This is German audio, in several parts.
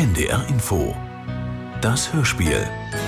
NDR Info. Das Hörspiel.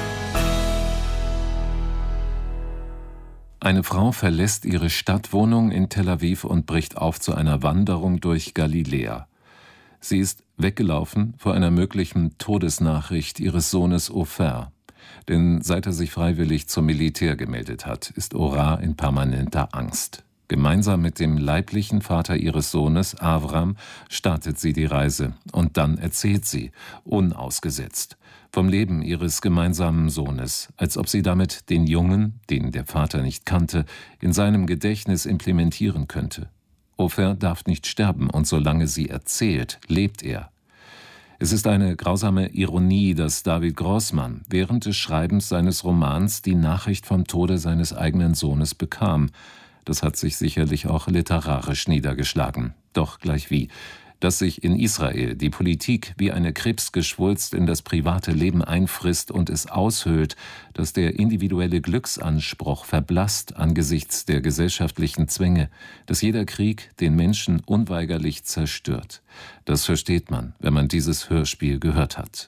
Eine Frau verlässt ihre Stadtwohnung in Tel Aviv und bricht auf zu einer Wanderung durch Galiläa. Sie ist weggelaufen vor einer möglichen Todesnachricht ihres Sohnes Ofer. Denn seit er sich freiwillig zum Militär gemeldet hat, ist Ora in permanenter Angst. Gemeinsam mit dem leiblichen Vater ihres Sohnes, Avram, startet sie die Reise. Und dann erzählt sie, unausgesetzt, vom Leben ihres gemeinsamen Sohnes, als ob sie damit den Jungen, den der Vater nicht kannte, in seinem Gedächtnis implementieren könnte. Ofer darf nicht sterben, und solange sie erzählt, lebt er. Es ist eine grausame Ironie, dass David Grossman während des Schreibens seines Romans die Nachricht vom Tode seines eigenen Sohnes bekam. Das hat sich sicherlich auch literarisch niedergeschlagen. Doch gleichwie, dass sich in Israel die Politik wie eine Krebsgeschwulst in das private Leben einfrisst und es aushöhlt, dass der individuelle Glücksanspruch verblasst angesichts der gesellschaftlichen Zwänge, dass jeder Krieg den Menschen unweigerlich zerstört. Das versteht man, wenn man dieses Hörspiel gehört hat.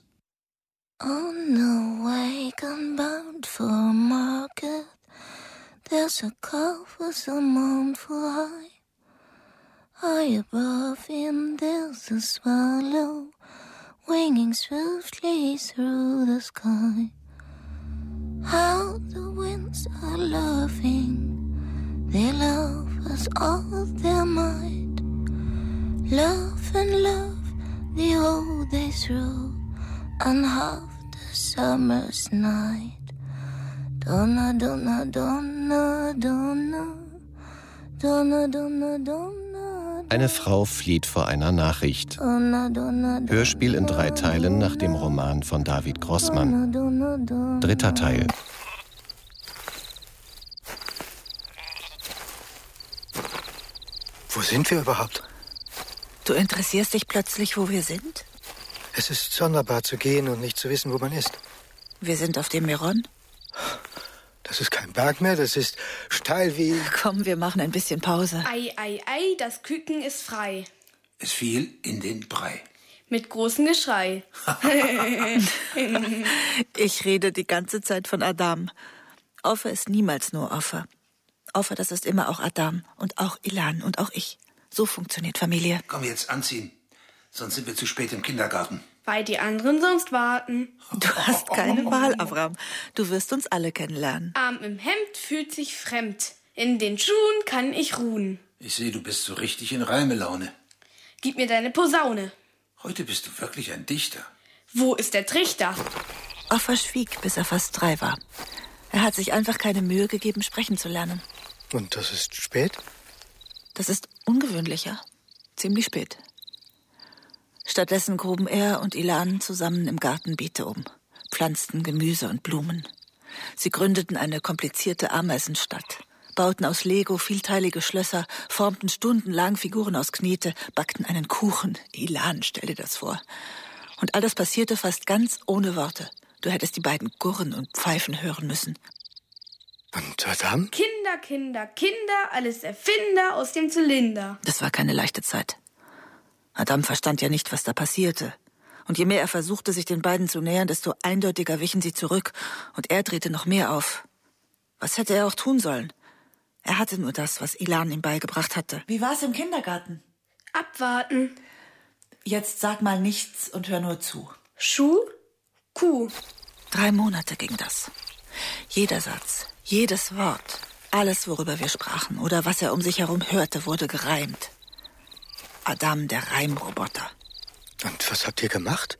On the way, bound for a market, there's a calf with a mournful eye. High above him there's a swallow, winging swiftly through the sky. How the winds are laughing, they love us all their might. Love and love, the old they throw on half the summer's night. Donna, donna, donna, donna, donna, donna, donna. Eine Frau flieht vor einer Nachricht. Hörspiel in 3 Teilen nach dem Roman von David Grossman. 3. Teil. Wo sind wir überhaupt? Du interessierst dich plötzlich, wo wir sind? Es ist sonderbar zu gehen und nicht zu wissen, wo man ist. Wir sind auf dem Meron. Das ist kein Berg mehr, das ist steil wie... Komm, wir machen ein bisschen Pause. Ei, ei, ei, das Küken ist frei. Es fiel in den Brei. Mit großem Geschrei. Ich rede die ganze Zeit von Adam. Offer ist niemals nur Offer. Offer, das ist immer auch Adam und auch Ilan und auch ich. So funktioniert Familie. Komm jetzt anziehen, sonst sind wir zu spät im Kindergarten. Weil die anderen sonst warten. Du hast keine Wahl, Avram. Du wirst uns alle kennenlernen. Arm im Hemd fühlt sich fremd. In den Schuhen kann ich ruhen. Ich sehe, du bist so richtig in Reimelaune. Gib mir deine Posaune. Heute bist du wirklich ein Dichter. Wo ist der Trichter? Offer schwieg, bis er fast 3 war. Er hat sich einfach keine Mühe gegeben, sprechen zu lernen. Und das ist spät? Das ist ungewöhnlicher. Ziemlich spät. Stattdessen gruben er und Ilan zusammen im Garten Beete um, pflanzten Gemüse und Blumen. Sie gründeten eine komplizierte Ameisenstadt, bauten aus Lego vielteilige Schlösser, formten stundenlang Figuren aus Knete, backten einen Kuchen. Ilan, stell dir das vor. Und all das passierte fast ganz ohne Worte. Du hättest die beiden gurren und pfeifen hören müssen. Und Adam? Kinder, Kinder, Kinder, alles Erfinder aus dem Zylinder. Das war keine leichte Zeit. Adam verstand ja nicht, was da passierte. Und je mehr er versuchte, sich den beiden zu nähern, desto eindeutiger wichen sie zurück. Und er drehte noch mehr auf. Was hätte er auch tun sollen? Er hatte nur das, was Ilan ihm beigebracht hatte. Wie war's im Kindergarten? Abwarten. Jetzt sag mal nichts und hör nur zu. Schuh, Kuh. 3 Monate ging das. Jeder Satz, jedes Wort, alles, worüber wir sprachen oder was er um sich herum hörte, wurde gereimt. Adam, der Reimroboter. Und was habt ihr gemacht?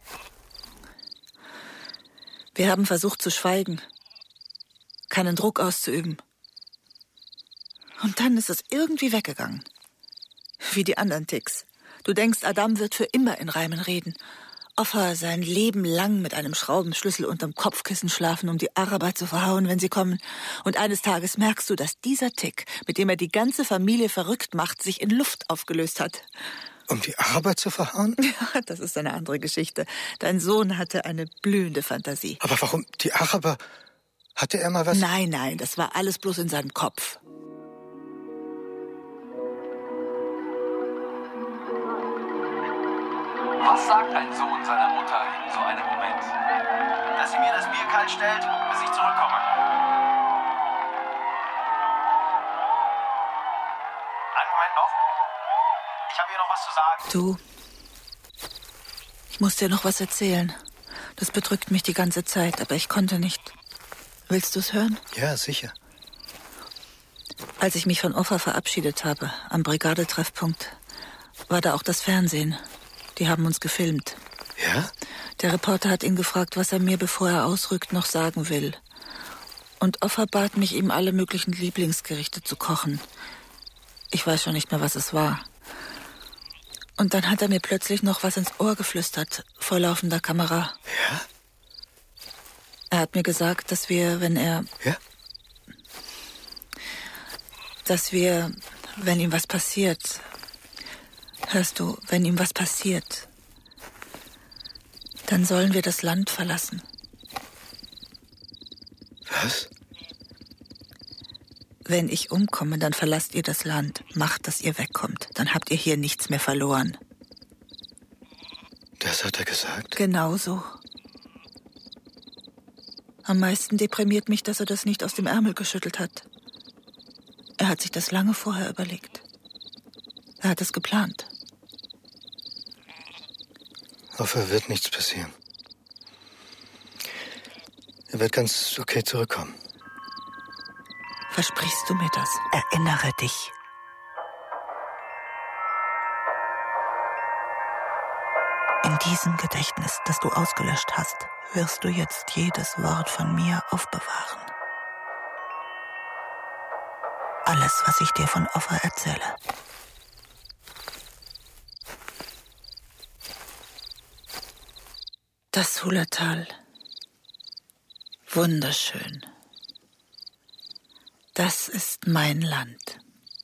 Wir haben versucht zu schweigen, keinen Druck auszuüben. Und dann ist es irgendwie weggegangen. Wie die anderen Ticks. Du denkst, Adam wird für immer in Reimen reden. Offer sein Leben lang mit einem Schraubenschlüssel unterm Kopfkissen schlafen, um die Araber zu verhauen, wenn sie kommen. Und eines Tages merkst du, dass dieser Tick, mit dem er die ganze Familie verrückt macht, sich in Luft aufgelöst hat. Um die Araber zu verhauen? Ja, das ist eine andere Geschichte. Dein Sohn hatte eine blühende Fantasie. Aber warum die Araber? Hatte er mal was? Nein, das war alles bloß in seinem Kopf. Was sagt ein Sohn seiner Mutter in so einem Moment? Dass sie mir das Bier kalt stellt, bis ich zurückkomme. Einen Moment noch. Ich habe hier noch was zu sagen. Du, ich muss dir noch was erzählen. Das bedrückt mich die ganze Zeit, aber ich konnte nicht. Willst du es hören? Ja, sicher. Als ich mich von Offa verabschiedet habe, am Brigadetreffpunkt, war da auch das Fernsehen. Die haben uns gefilmt. Ja? Der Reporter hat ihn gefragt, was er mir, bevor er ausrückt, noch sagen will. Und Offa bat mich, ihm alle möglichen Lieblingsgerichte zu kochen. Ich weiß schon nicht mehr, was es war. Und dann hat er mir plötzlich noch was ins Ohr geflüstert, vor laufender Kamera. Ja? Er hat mir gesagt, dass wir, wenn er... Ja? Dass wir, wenn ihm was passiert... Hörst du, wenn ihm was passiert, dann sollen wir das Land verlassen. Was? Wenn ich umkomme, dann verlasst ihr das Land. Macht, dass ihr wegkommt. Dann habt ihr hier nichts mehr verloren. Das hat er gesagt? Genau so. Am meisten deprimiert mich, dass er das nicht aus dem Ärmel geschüttelt hat. Er hat sich das lange vorher überlegt. Er hat es geplant. Offa wird nichts passieren. Er wird ganz okay zurückkommen. Versprichst du mir das? Erinnere dich. In diesem Gedächtnis, das du ausgelöscht hast, wirst du jetzt jedes Wort von mir aufbewahren. Alles, was ich dir von Offa erzähle. Das Hulatal. Wunderschön. Das ist mein Land.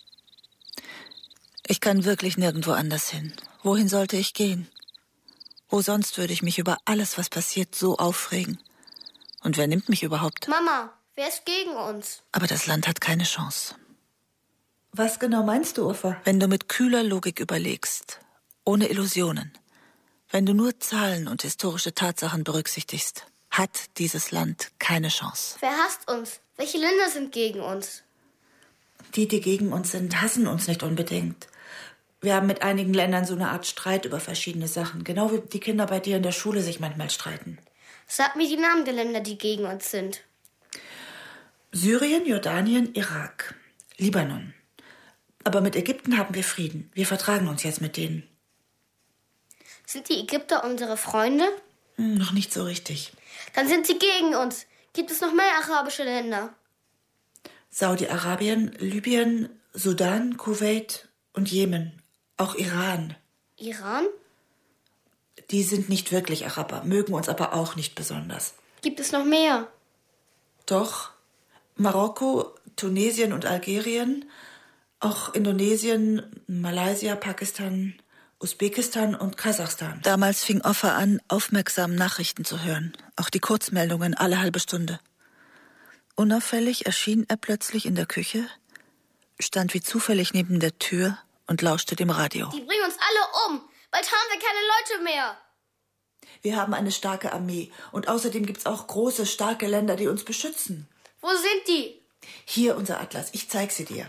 Ich kann wirklich nirgendwo anders hin. Wohin sollte ich gehen? Wo sonst würde ich mich über alles, was passiert, so aufregen? Und wer nimmt mich überhaupt? Mama, wer ist gegen uns? Aber das Land hat keine Chance. Was genau meinst du, Offa? Wenn du mit kühler Logik überlegst, ohne Illusionen, wenn du nur Zahlen und historische Tatsachen berücksichtigst, hat dieses Land keine Chance. Wer hasst uns? Welche Länder sind gegen uns? Die gegen uns sind, hassen uns nicht unbedingt. Wir haben mit einigen Ländern so eine Art Streit über verschiedene Sachen. Genau wie die Kinder bei dir in der Schule sich manchmal streiten. Sag mir die Namen der Länder, die gegen uns sind. Syrien, Jordanien, Irak, Libanon. Aber mit Ägypten haben wir Frieden. Wir vertragen uns jetzt mit denen. Sind die Ägypter unsere Freunde? Noch nicht so richtig. Dann sind sie gegen uns. Gibt es noch mehr arabische Länder? Saudi-Arabien, Libyen, Sudan, Kuwait und Jemen. Auch Iran. Iran? Die sind nicht wirklich Araber, mögen uns aber auch nicht besonders. Gibt es noch mehr? Doch. Marokko, Tunesien und Algerien, auch Indonesien, Malaysia, Pakistan, Usbekistan und Kasachstan. Damals fing Offa an, aufmerksam Nachrichten zu hören. Auch die Kurzmeldungen alle halbe Stunde. Unauffällig erschien er plötzlich in der Küche, stand wie zufällig neben der Tür und lauschte dem Radio. Die bringen uns alle um. Bald haben wir keine Leute mehr. Wir haben eine starke Armee. Und außerdem gibt's auch große, starke Länder, die uns beschützen. Wo sind die? Hier unser Atlas. Ich zeig sie dir.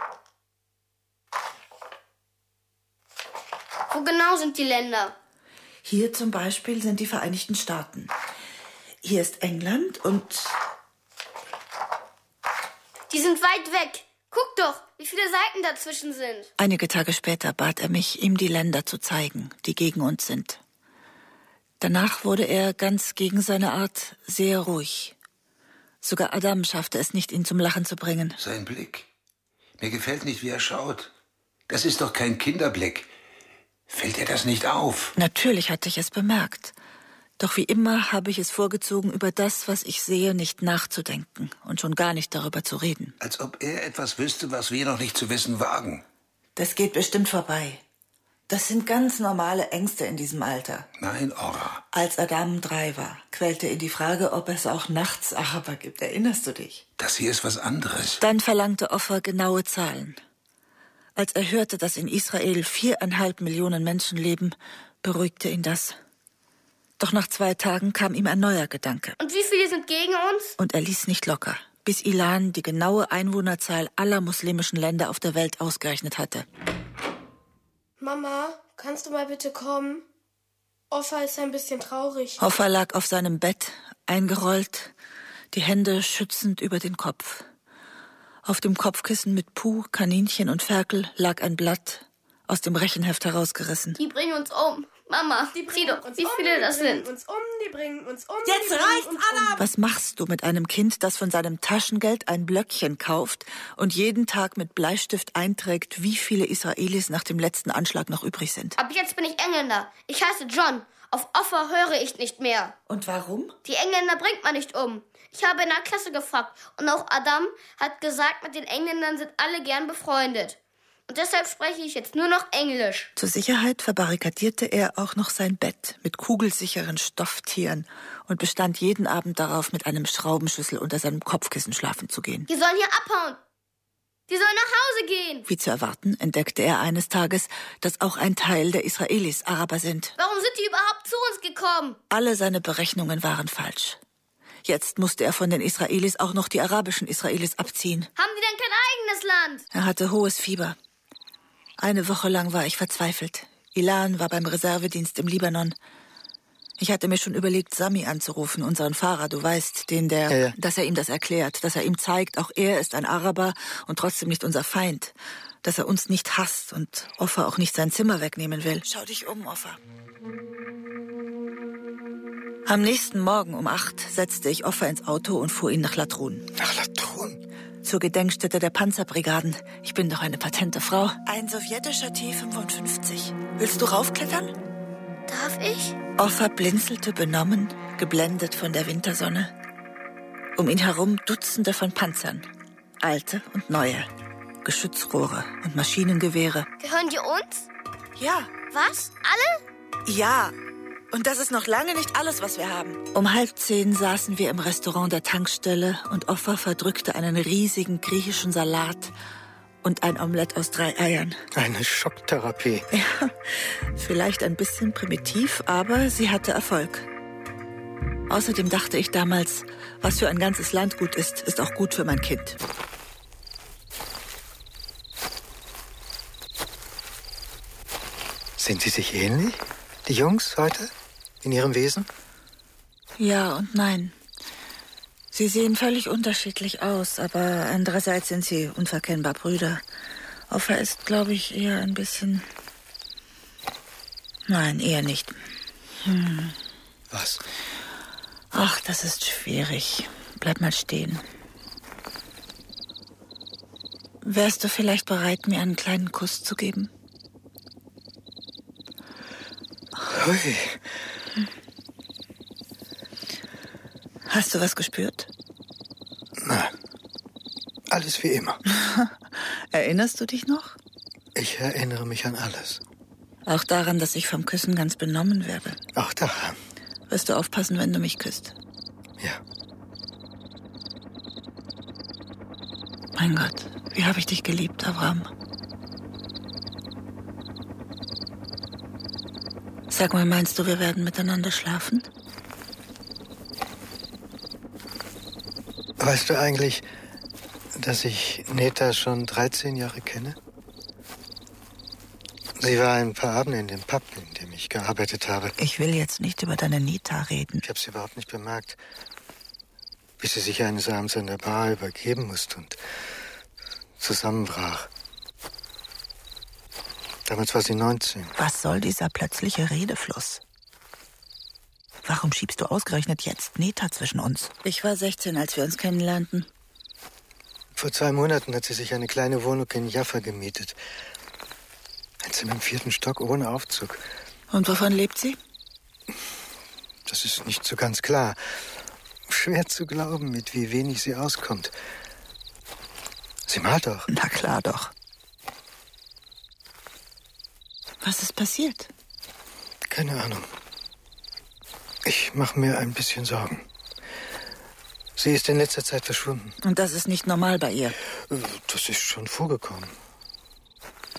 Wo genau sind die Länder? Hier zum Beispiel sind die Vereinigten Staaten. Hier ist England und... Die sind weit weg. Guck doch, wie viele Seiten dazwischen sind. Einige Tage später bat er mich, ihm die Länder zu zeigen, die gegen uns sind. Danach wurde er ganz gegen seine Art sehr ruhig. Sogar Adam schaffte es nicht, ihn zum Lachen zu bringen. Sein Blick. Mir gefällt nicht, wie er schaut. Das ist doch kein Kinderblick. Fällt dir das nicht auf? Natürlich hatte ich es bemerkt. Doch wie immer habe ich es vorgezogen, über das, was ich sehe, nicht nachzudenken und schon gar nicht darüber zu reden. Als ob er etwas wüsste, was wir noch nicht zu wissen wagen. Das geht bestimmt vorbei. Das sind ganz normale Ängste in diesem Alter. Nein, Ora. Als Adam 3 war, quälte ihn die Frage, ob es auch nachts Araber gibt. Erinnerst du dich? Das hier ist was anderes. Dann verlangte Offa genaue Zahlen. Als er hörte, dass in Israel 4,5 Millionen Menschen leben, beruhigte ihn das. Doch nach 2 Tagen kam ihm ein neuer Gedanke. Und wie viele sind gegen uns? Und er ließ nicht locker, bis Ilan die genaue Einwohnerzahl aller muslimischen Länder auf der Welt ausgerechnet hatte. Mama, kannst du mal bitte kommen? Offa ist ein bisschen traurig. Offa lag auf seinem Bett, eingerollt, die Hände schützend über den Kopf. Auf dem Kopfkissen mit Puh, Kaninchen und Ferkel lag ein Blatt, aus dem Rechenheft herausgerissen. Die bringen uns um. Mama, sieh doch, wie viele das sind. Die bringen uns um. Jetzt reicht's, Anna! Was machst du mit einem Kind, das von seinem Taschengeld ein Blöckchen kauft und jeden Tag mit Bleistift einträgt, wie viele Israelis nach dem letzten Anschlag noch übrig sind? Ab jetzt bin ich Engländer. Ich heiße John. Auf Offa höre ich nicht mehr. Und warum? Die Engländer bringt man nicht um. Ich habe in der Klasse gefragt und auch Adam hat gesagt, mit den Engländern sind alle gern befreundet. Und deshalb spreche ich jetzt nur noch Englisch. Zur Sicherheit verbarrikadierte er auch noch sein Bett mit kugelsicheren Stofftieren und bestand jeden Abend darauf, mit einem Schraubenschlüssel unter seinem Kopfkissen schlafen zu gehen. Die sollen hier abhauen. Die sollen nach Hause gehen. Wie zu erwarten, entdeckte er eines Tages, dass auch ein Teil der Israelis Araber sind. Warum sind die überhaupt zu uns gekommen? Alle seine Berechnungen waren falsch. Jetzt musste er von den Israelis auch noch die arabischen Israelis abziehen. Haben die denn kein eigenes Land? Er hatte hohes Fieber. 1 Woche lang war ich verzweifelt. Ilan war beim Reservedienst im Libanon. Ich hatte mir schon überlegt, Sami anzurufen, unseren Fahrer, du weißt, dass er ihm das erklärt, dass er ihm zeigt, auch er ist ein Araber und trotzdem nicht unser Feind, dass er uns nicht hasst und Offa auch nicht sein Zimmer wegnehmen will. Schau dich um, Offa. Am nächsten Morgen um 8 setzte ich Offa ins Auto und fuhr ihn nach Latrun. Nach Latrun? Zur Gedenkstätte der Panzerbrigaden. Ich bin doch eine patente Frau. Ein sowjetischer T-55. Willst du raufklettern? Darf ich? Offa blinzelte benommen, geblendet von der Wintersonne. Um ihn herum Dutzende von Panzern. Alte und neue. Geschützrohre und Maschinengewehre. Gehören die uns? Ja. Was? Alle? Ja. Und das ist noch lange nicht alles, was wir haben. Um 9:30 saßen wir im Restaurant der Tankstelle und Offa verdrückte einen riesigen griechischen Salat und ein Omelett aus 3 Eiern. Eine Schocktherapie. Ja, vielleicht ein bisschen primitiv, aber sie hatte Erfolg. Außerdem dachte ich damals, was für ein ganzes Land gut ist, ist auch gut für mein Kind. Sind sie sich ähnlich, die Jungs heute, in ihrem Wesen? Ja und nein. Sie sehen völlig unterschiedlich aus, aber andererseits sind sie unverkennbar Brüder. Offa ist, glaube ich, eher ein bisschen... Nein, eher nicht. Was? Ach, das ist schwierig. Bleib mal stehen. Wärst du vielleicht bereit, mir einen kleinen Kuss zu geben? Hui. Hast du was gespürt? Na, alles wie immer. Erinnerst du dich noch? Ich erinnere mich an alles. Auch daran, dass ich vom Küssen ganz benommen werde. Auch daran. Wirst du aufpassen, wenn du mich küsst? Ja. Mein Gott, wie habe ich dich geliebt, Avram. Sag mal, meinst du, wir werden miteinander schlafen? Weißt du eigentlich, dass ich Neta schon 13 Jahre kenne? Sie war ein paar Abende in dem Pub, in dem ich gearbeitet habe. Ich will jetzt nicht über deine Neta reden. Ich habe sie überhaupt nicht bemerkt, bis sie sich eines Abends in der Bar übergeben musste und zusammenbrach. Damals war sie 19. Was soll dieser plötzliche Redefluss? Warum schiebst du ausgerechnet jetzt Neta zwischen uns? Ich war 16, als wir uns kennenlernten. Vor 2 Monaten hat sie sich eine kleine Wohnung in Jaffa gemietet. Ein Zimmer im 4. Stock ohne Aufzug. Und wovon lebt sie? Das ist nicht so ganz klar. Schwer zu glauben, mit wie wenig sie auskommt. Sie malt doch. Na klar doch. Was ist passiert? Keine Ahnung. Ich mache mir ein bisschen Sorgen. Sie ist in letzter Zeit verschwunden. Und das ist nicht normal bei ihr? Das ist schon vorgekommen.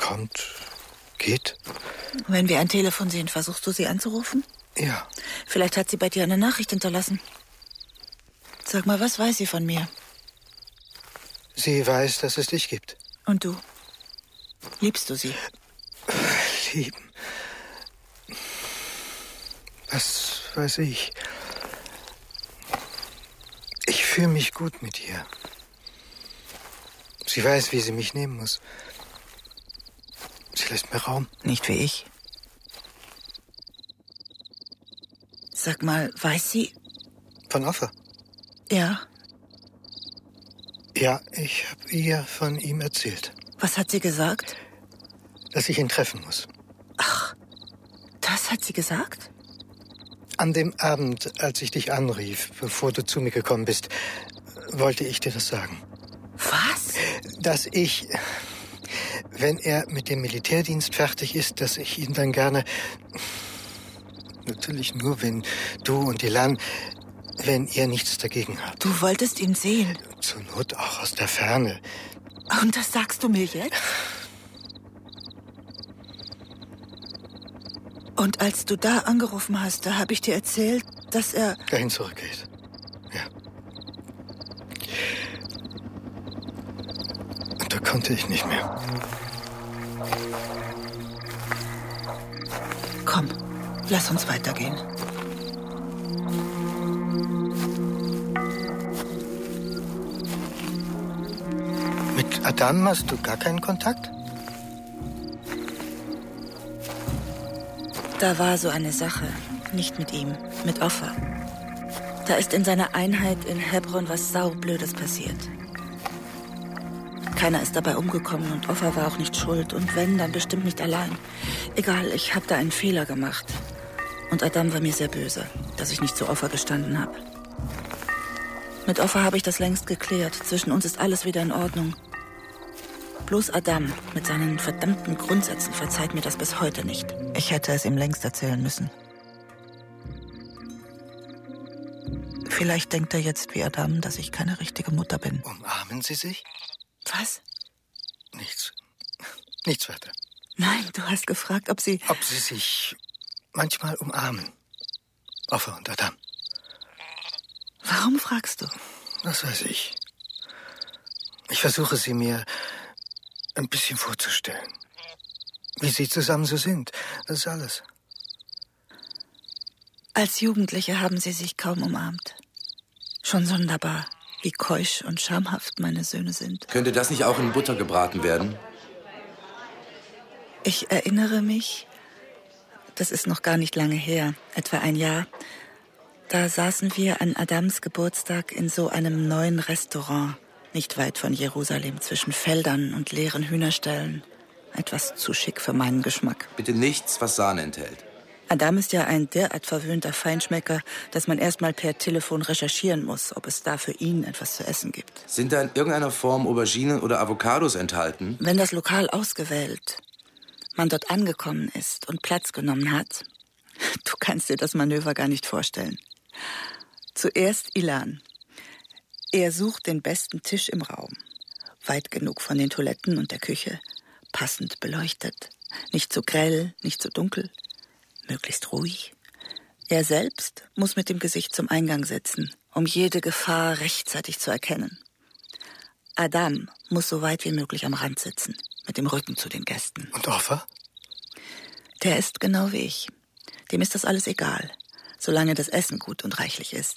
kommt, geht. Wenn wir ein Telefon sehen, versuchst du sie anzurufen? Ja. Vielleicht hat sie bei dir eine Nachricht hinterlassen. Sag mal, was weiß sie von mir? Sie weiß, dass es dich gibt. Und du? Liebst du sie? Lieben. Was weiß ich? Ich fühle mich gut mit ihr. Sie weiß, wie sie mich nehmen muss. Sie lässt mir Raum. Nicht wie ich. Sag mal, weiß sie... Von Offa? Ja. Ja, ich habe ihr von ihm erzählt. Was hat sie gesagt? Dass ich ihn treffen muss. Ach, das hat sie gesagt? An dem Abend, als ich dich anrief, bevor du zu mir gekommen bist, wollte ich dir das sagen. Was? Dass ich, wenn er mit dem Militärdienst fertig ist, dass ich ihn dann gerne... Natürlich nur, wenn du und Ilan, wenn ihr nichts dagegen habt. Du wolltest ihn sehen? Zur Not auch aus der Ferne. Und das sagst du mir jetzt? Und als du da angerufen hast, da habe ich dir erzählt, dass er... Dahin zurückgeht. Ja. Und da konnte ich nicht mehr. Komm, lass uns weitergehen. Mit Adam hast du gar keinen Kontakt? Da war so eine Sache, nicht mit ihm, mit Offa. Da ist in seiner Einheit in Hebron was Saublödes passiert. Keiner ist dabei umgekommen und Offa war auch nicht schuld. Und wenn, dann bestimmt nicht allein. Egal, ich habe da einen Fehler gemacht. Und Adam war mir sehr böse, dass ich nicht zu Offa gestanden habe. Mit Offa habe ich das längst geklärt. Zwischen uns ist alles wieder in Ordnung. Bloß Adam mit seinen verdammten Grundsätzen verzeiht mir das bis heute nicht. Ich hätte es ihm längst erzählen müssen. Vielleicht denkt er jetzt wie Adam, dass ich keine richtige Mutter bin. Umarmen Sie sich? Was? Nichts. Nichts weiter. Nein, du hast gefragt, ob sie sich manchmal umarmen. Offa und Adam. Warum fragst du? Das weiß ich. Ich versuche sie mir ein bisschen vorzustellen. Wie sie zusammen so sind. Das ist alles. Als Jugendliche haben sie sich kaum umarmt. Schon sonderbar, wie keusch und schamhaft meine Söhne sind. Könnte das nicht auch in Butter gebraten werden? Ich erinnere mich, das ist noch gar nicht lange her, etwa ein Jahr. Da saßen wir an Adams Geburtstag in so einem neuen Restaurant, nicht weit von Jerusalem, zwischen Feldern und leeren Hühnerställen. Etwas zu schick für meinen Geschmack. Bitte nichts, was Sahne enthält. Adam ist ja ein derart verwöhnter Feinschmecker, dass man erst mal per Telefon recherchieren muss, ob es da für ihn etwas zu essen gibt. Sind da in irgendeiner Form Auberginen oder Avocados enthalten? Wenn das Lokal ausgewählt, man dort angekommen ist und Platz genommen hat, du kannst dir das Manöver gar nicht vorstellen. Zuerst Ilan. Er sucht den besten Tisch im Raum. Weit genug von den Toiletten und der Küche. Passend beleuchtet. Nicht zu grell, nicht zu dunkel. Möglichst ruhig. Er selbst muss mit dem Gesicht zum Eingang sitzen, um jede Gefahr rechtzeitig zu erkennen. Adam muss so weit wie möglich am Rand sitzen, mit dem Rücken zu den Gästen. Und Offa? Der ist genau wie ich. Dem ist das alles egal, solange das Essen gut und reichlich ist.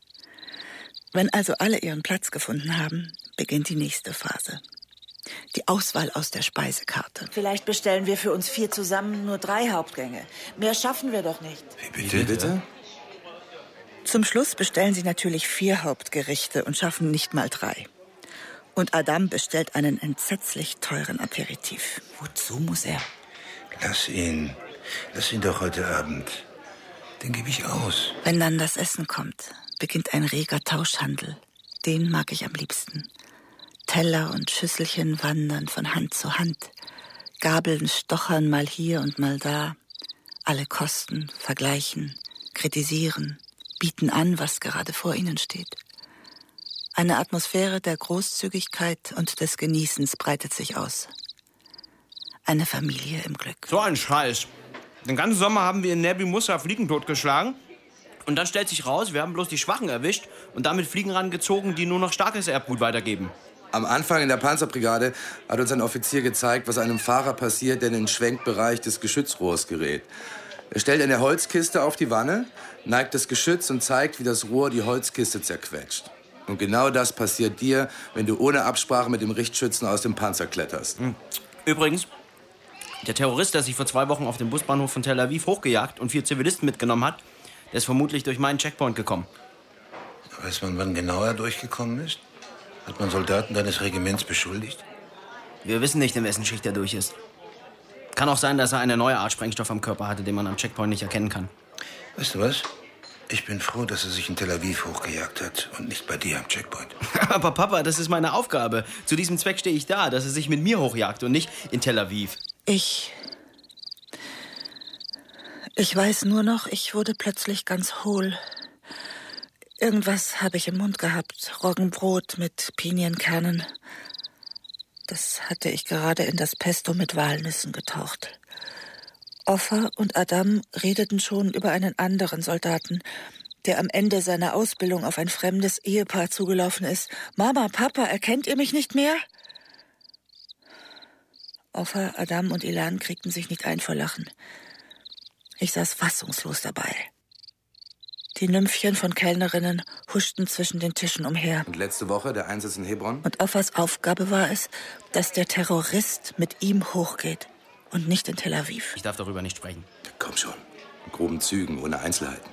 Wenn also alle ihren Platz gefunden haben, beginnt die nächste Phase. Die Auswahl aus der Speisekarte. Vielleicht bestellen wir für uns 4 zusammen nur 3 Hauptgänge. Mehr schaffen wir doch nicht. Wie bitte? Zum Schluss bestellen sie natürlich 4 Hauptgerichte und schaffen nicht mal 3. Und Adam bestellt einen entsetzlich teuren Aperitif. Wozu muss er? Lass ihn doch heute Abend. Den gebe ich aus. Wenn dann das Essen kommt, beginnt ein reger Tauschhandel. Den mag ich am liebsten. Teller und Schüsselchen wandern von Hand zu Hand. Gabeln stochern mal hier und mal da. Alle kosten, vergleichen, kritisieren, bieten an, was gerade vor ihnen steht. Eine Atmosphäre der Großzügigkeit und des Genießens breitet sich aus. Eine Familie im Glück. So ein Scheiß. Den ganzen Sommer haben wir in Nebi Musa Fliegen totgeschlagen. Und dann stellt sich raus, wir haben bloß die Schwachen erwischt und damit Fliegen rangezogen, die nur noch starkes Erbgut weitergeben. Am Anfang in der Panzerbrigade hat uns ein Offizier gezeigt, was einem Fahrer passiert, der in den Schwenkbereich des Geschützrohrs gerät. Er stellt eine Holzkiste auf die Wanne, neigt das Geschütz und zeigt, wie das Rohr die Holzkiste zerquetscht. Und genau das passiert dir, wenn du ohne Absprache mit dem Richtschützen aus dem Panzer kletterst. Übrigens, der Terrorist, der sich vor 2 Wochen auf dem Busbahnhof von Tel Aviv hochgejagt und 4 Zivilisten mitgenommen hat, der ist vermutlich durch meinen Checkpoint gekommen. Weiß man, wann genau er durchgekommen ist? Hat man Soldaten deines Regiments beschuldigt? Wir wissen nicht, in wessen Schicht er durch ist. Kann auch sein, dass er eine neue Art Sprengstoff am Körper hatte, den man am Checkpoint nicht erkennen kann. Weißt du was? Ich bin froh, dass er sich in Tel Aviv hochgejagt hat und nicht bei dir am Checkpoint. Aber Papa, das ist meine Aufgabe. Zu diesem Zweck stehe ich da, dass er sich mit mir hochjagt und nicht in Tel Aviv. Ich weiß nur noch, ich wurde plötzlich ganz hohl. Irgendwas habe ich im Mund gehabt. Roggenbrot mit Pinienkernen. Das hatte ich gerade in das Pesto mit Walnüssen getaucht. Offa und Adam redeten schon über einen anderen Soldaten, der am Ende seiner Ausbildung auf ein fremdes Ehepaar zugelaufen ist. Mama, Papa, erkennt ihr mich nicht mehr? Offa, Adam und Ilan kriegten sich nicht ein vor Lachen. Ich saß fassungslos dabei. Die Nymphchen von Kellnerinnen huschten zwischen den Tischen umher. Und letzte Woche der Einsatz in Hebron? Und Offas Aufgabe war es, dass der Terrorist mit ihm hochgeht und nicht in Tel Aviv. Ich darf darüber nicht sprechen. Komm schon, in groben Zügen, ohne Einzelheiten.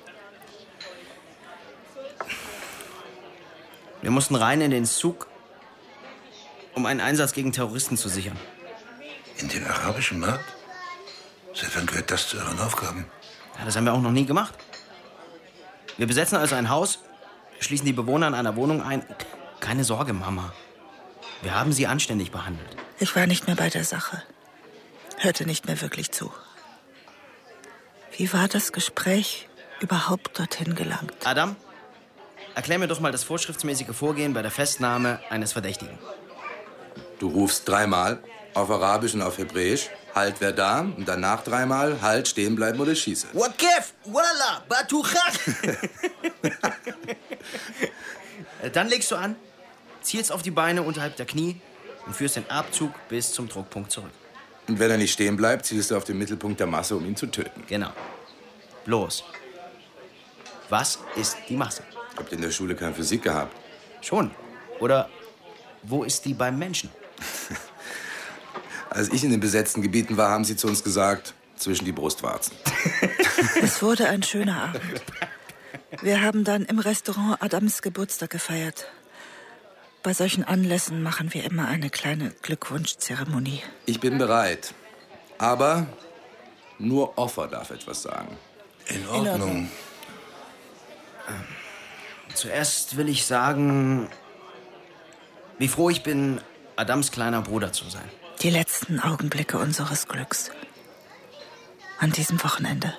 Wir mussten rein in den Zug, um einen Einsatz gegen Terroristen zu sichern. In den arabischen Markt? Seit wann gehört das zu euren Aufgaben? Ja, das haben wir auch noch nie gemacht. Wir besetzen also ein Haus, schließen die Bewohner in einer Wohnung ein. Keine Sorge, Mama. Wir haben sie anständig behandelt. Ich war nicht mehr bei der Sache. Hörte nicht mehr wirklich zu. Wie war das Gespräch überhaupt dorthin gelangt? Adam, erklär mir doch mal das vorschriftsmäßige Vorgehen bei der Festnahme eines Verdächtigen. Du rufst 3-mal, auf Arabisch und auf Hebräisch, halt, wer da, und danach 3-mal, halt, stehen bleiben oder schieße. Wakef, Wallah, Batuchach. Dann legst du an, zielst auf die Beine unterhalb der Knie und führst den Abzug bis zum Druckpunkt zurück. Und wenn er nicht stehen bleibt, zielst du auf den Mittelpunkt der Masse, um ihn zu töten. Genau. Bloß, was ist die Masse? Habt ihr in der Schule keine Physik gehabt? Schon. Oder wo ist die beim Menschen? Als ich in den besetzten Gebieten war, haben sie zu uns gesagt, zwischen die Brustwarzen. Es wurde ein schöner Abend. Wir haben dann im Restaurant Adams Geburtstag gefeiert. Bei solchen Anlässen machen wir immer eine kleine Glückwunschzeremonie. Ich bin bereit. Aber nur Offa darf etwas sagen. In Ordnung. Zuerst will ich sagen, wie froh ich bin, Adams kleiner Bruder zu sein. Die letzten Augenblicke unseres Glücks. An diesem Wochenende.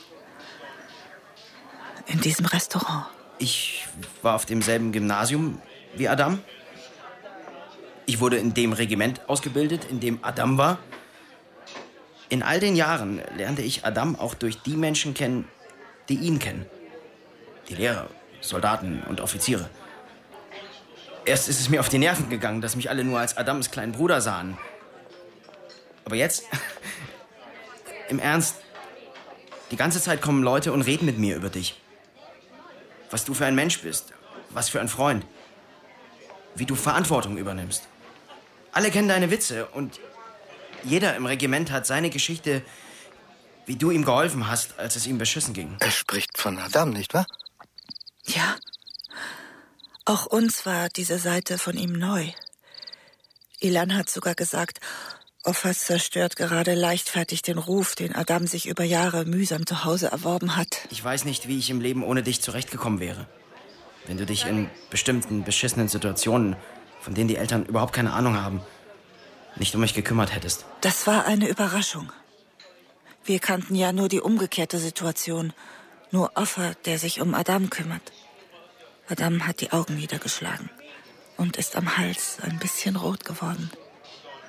In diesem Restaurant. Ich war auf demselben Gymnasium wie Adam. Ich wurde in dem Regiment ausgebildet, in dem Adam war. In all den Jahren lernte ich Adam auch durch die Menschen kennen, die ihn kennen. Die Lehrer, Soldaten und Offiziere. Erst ist es mir auf die Nerven gegangen, dass mich alle nur als Adams kleinen Bruder sahen. Aber jetzt, im Ernst, die ganze Zeit kommen Leute und reden mit mir über dich. Was du für ein Mensch bist, was für ein Freund. Wie du Verantwortung übernimmst. Alle kennen deine Witze und jeder im Regiment hat seine Geschichte, wie du ihm geholfen hast, als es ihm beschissen ging. Er spricht von Adam, nicht wahr? Ja. Auch uns war diese Seite von ihm neu. Ilan hat sogar gesagt, Offas zerstört gerade leichtfertig den Ruf, den Adam sich über Jahre mühsam zu Hause erworben hat. Ich weiß nicht, wie ich im Leben ohne dich zurechtgekommen wäre. Wenn du dich in bestimmten beschissenen Situationen, von denen die Eltern überhaupt keine Ahnung haben, nicht um mich gekümmert hättest. Das war eine Überraschung. Wir kannten ja nur die umgekehrte Situation. Nur Offa, der sich um Adam kümmert. Adam hat die Augen niedergeschlagen und ist am Hals ein bisschen rot geworden.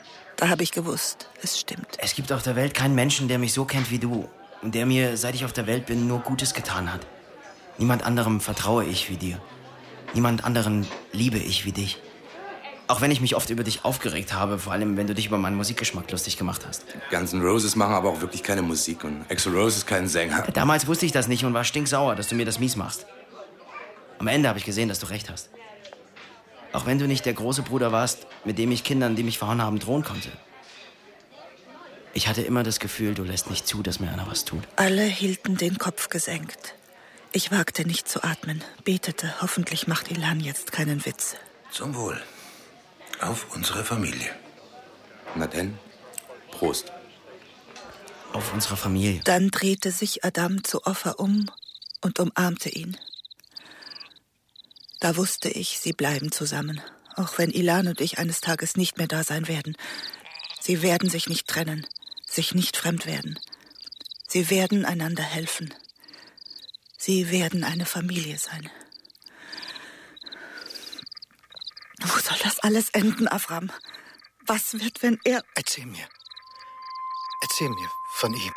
Da habe ich gewusst, es stimmt. Es gibt auf der Welt keinen Menschen, der mich so kennt wie du. Und der mir, seit ich auf der Welt bin, nur Gutes getan hat. Niemand anderem vertraue ich wie dir. Niemand anderen liebe ich wie dich. Auch wenn ich mich oft über dich aufgeregt habe, vor allem wenn du dich über meinen Musikgeschmack lustig gemacht hast. Guns N' Roses machen aber auch wirklich keine Musik und Axl Rose ist kein Sänger. Damals wusste ich das nicht und war stinksauer, dass du mir das mies machst. Am Ende habe ich gesehen, dass du recht hast. Auch wenn du nicht der große Bruder warst, mit dem ich Kindern, die mich verhauen haben, drohen konnte. Ich hatte immer das Gefühl, du lässt nicht zu, dass mir einer was tut. Alle hielten den Kopf gesenkt. Ich wagte nicht zu atmen, betete, hoffentlich macht Ilan jetzt keinen Witz. Zum Wohl. Auf unsere Familie. Na denn, Prost. Auf unsere Familie. Dann drehte sich Adam zu Offa um und umarmte ihn. Da wusste ich, sie bleiben zusammen, auch wenn Ilan und ich eines Tages nicht mehr da sein werden. Sie werden sich nicht trennen, sich nicht fremd werden. Sie werden einander helfen. Sie werden eine Familie sein. Wo soll das alles enden, Avram? Was wird, wenn er... Erzähl mir von ihm.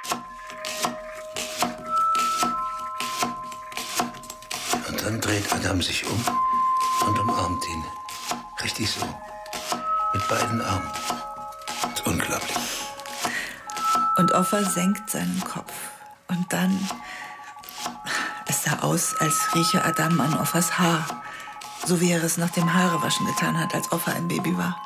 Und dann dreht Adam sich um und umarmt ihn. Richtig so. Mit beiden Armen. Das ist unglaublich. Und Offa senkt seinen Kopf. Und dann... Es sah aus, als rieche Adam an Offas Haar. So wie er es nach dem Haarewaschen getan hat, als Offa ein Baby war.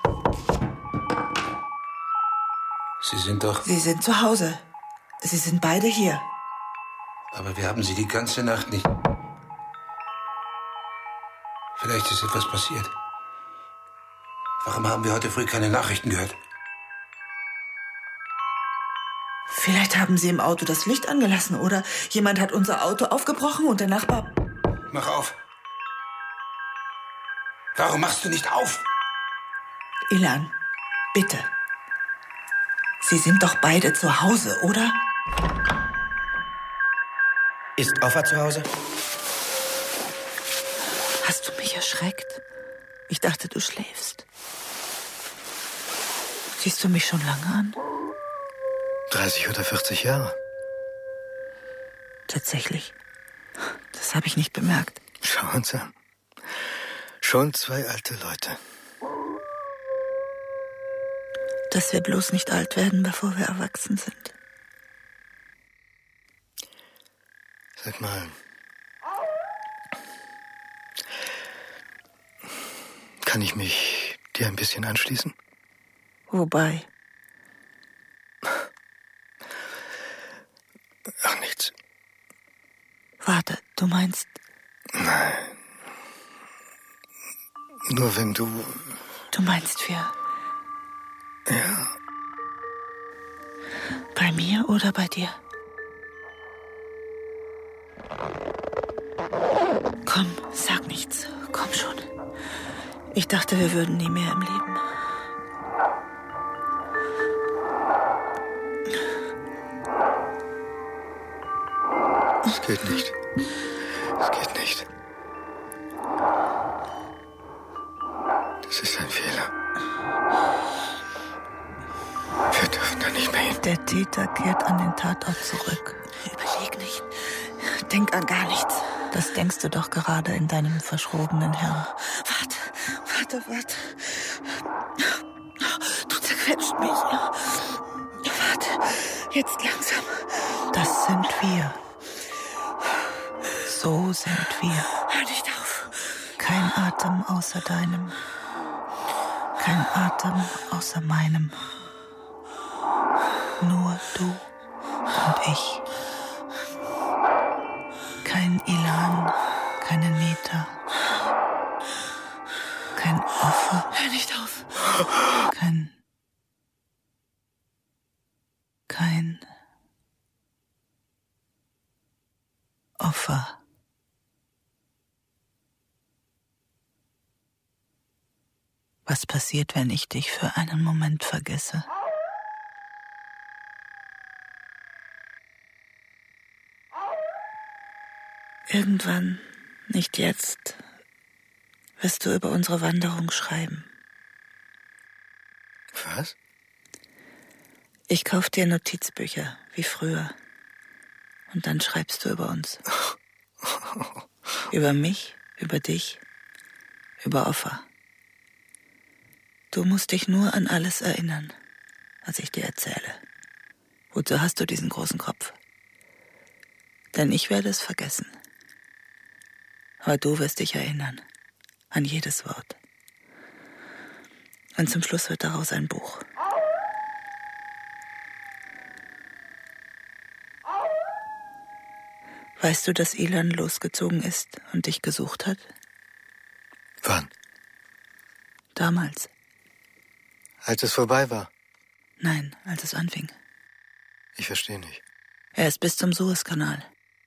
Sie sind doch... Sie sind zu Hause. Sie sind beide hier. Aber wir haben sie die ganze Nacht nicht... Vielleicht ist etwas passiert. Warum haben wir heute früh keine Nachrichten gehört? Vielleicht haben sie im Auto das Licht angelassen oder jemand hat unser Auto aufgebrochen und der Nachbar... Mach auf. Warum machst du nicht auf? Ilan, bitte. Sie sind doch beide zu Hause, oder? Ist Offa zu Hause? Hast du mich erschreckt? Ich dachte, du schläfst. Siehst du mich schon lange an? 30 oder 40 Jahre. Tatsächlich. Das habe ich nicht bemerkt. Schau uns an. Schon 2 alte Leute. Dass wir bloß nicht alt werden, bevor wir erwachsen sind. Sag mal. Kann ich mich dir ein bisschen anschließen? Wobei? Ach, nichts. Warte, du meinst... Nein. Nur wenn du... Du meinst wir... Ja. Bei mir oder bei dir? Komm, sag nichts. Komm schon. Ich dachte, wir würden nie mehr im Leben. Es geht nicht. Es geht nicht. Das ist ein Fehler. Wir dürfen da nicht mehr hin. Der Täter kehrt an den Tatort zurück. Überleg nicht. Denk an gar nichts. Das denkst du doch gerade in deinem verschrobenen Hirn. Warte. Du zerquetscht mich. Warte, jetzt langsam. Das sind wir. So sind wir. Hör nicht auf. Kein Atem außer deinem. Kein Atem außer meinem. Nur du und ich. Kein Ilan, keine Neta. Kein Offa. Hör nicht auf. Kein Offa. Was passiert, wenn ich dich für einen Moment vergesse? Irgendwann, nicht jetzt, wirst du über unsere Wanderung schreiben. Was? Ich kauf dir Notizbücher, wie früher. Und dann schreibst du über uns. Über mich, über dich, über Offa. Du musst dich nur an alles erinnern, was ich dir erzähle. Wozu hast du diesen großen Kopf? Denn ich werde es vergessen. Aber du wirst dich erinnern. An jedes Wort. Und zum Schluss wird daraus ein Buch. Weißt du, dass Ilan losgezogen ist und dich gesucht hat? Wann? Damals. Als es vorbei war? Nein, als es anfing. Ich verstehe nicht. Er ist bis zum Suezkanal.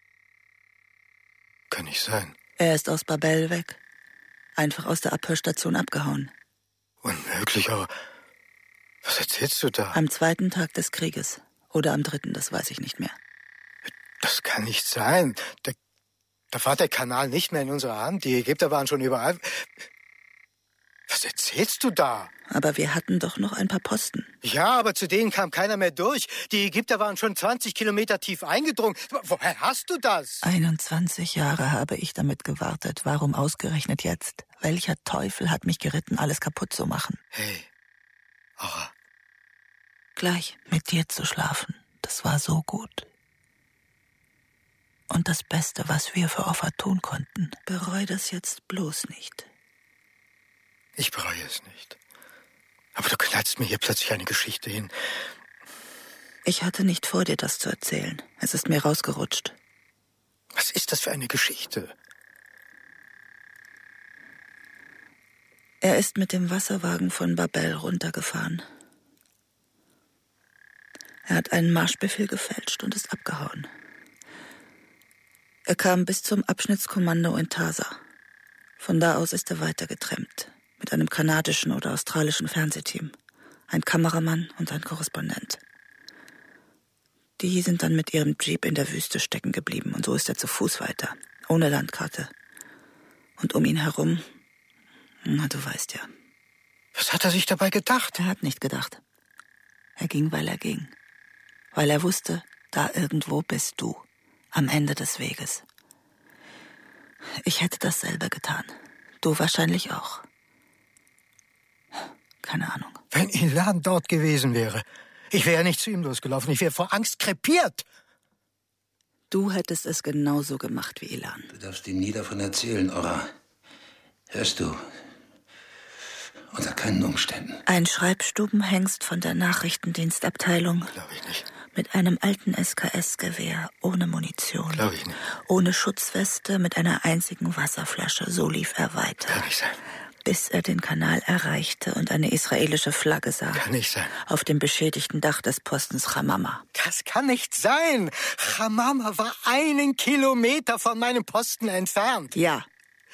Kann nicht sein. Er ist aus Babel weg. Einfach aus der Abhörstation abgehauen. Unmöglich, aber was erzählst du da? Am 2. Tag des Krieges. Oder am 3., das weiß ich nicht mehr. Das kann nicht sein. Da war der Kanal nicht mehr in unserer Hand. Die Ägypter waren schon überall. Was erzählst du da? Aber wir hatten doch noch ein paar Posten. Ja, aber zu denen kam keiner mehr durch. Die Ägypter waren schon 20 Kilometer tief eingedrungen. Woher hast du das? 21 Jahre habe ich damit gewartet. Warum ausgerechnet jetzt? Welcher Teufel hat mich geritten, alles kaputt zu machen? Hey, Aura. Gleich mit dir zu schlafen, das war so gut. Und das Beste, was wir für Offa tun konnten. Bereu das jetzt bloß nicht. Ich bereue es nicht. Aber du knallst mir hier plötzlich eine Geschichte hin. Ich hatte nicht vor, dir das zu erzählen. Es ist mir rausgerutscht. Was ist das für eine Geschichte? Er ist mit dem Wasserwagen von Babel runtergefahren. Er hat einen Marschbefehl gefälscht und ist abgehauen. Er kam bis zum Abschnittskommando in Tasa. Von da aus ist er weitergetrennt. Mit einem kanadischen oder australischen Fernsehteam. Ein Kameramann und ein Korrespondent. Die sind dann mit ihrem Jeep in der Wüste stecken geblieben. Und so ist er zu Fuß weiter. Ohne Landkarte. Und um ihn herum... Na, du weißt ja. Was hat er sich dabei gedacht? Er hat nicht gedacht. Er ging, weil er ging. Weil er wusste, da irgendwo bist du. Am Ende des Weges. Ich hätte dasselbe getan. Du wahrscheinlich auch. Keine Ahnung. Wenn Ilan dort gewesen wäre, ich wäre ja nicht zu ihm losgelaufen. Ich wäre vor Angst krepiert. Du hättest es genauso gemacht wie Ilan. Du darfst ihm nie davon erzählen, Aura. Hörst du? Unter keinen Umständen. Ein Schreibstubenhengst von der Nachrichtendienstabteilung. Glaube ich nicht. Mit einem alten SKS-Gewehr, ohne Munition. Glaube ich nicht. Ohne Schutzweste, mit einer einzigen Wasserflasche. So lief er weiter. Kann nicht sein. Bis er den Kanal erreichte und eine israelische Flagge sah. Kann nicht sein. Auf dem beschädigten Dach des Postens Chamama. Das kann nicht sein. Chamama war 1 Kilometer von meinem Posten entfernt. Ja.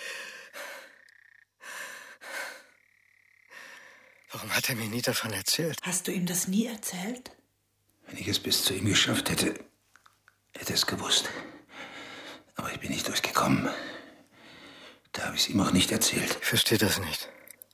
Warum hat er mir nie davon erzählt? Hast du ihm das nie erzählt? Wenn ich es bis zu ihm geschafft hätte, hätte es gewusst. Aber ich bin nicht durchgekommen. Da habe ich es ihm auch nicht erzählt. Ich verstehe das nicht.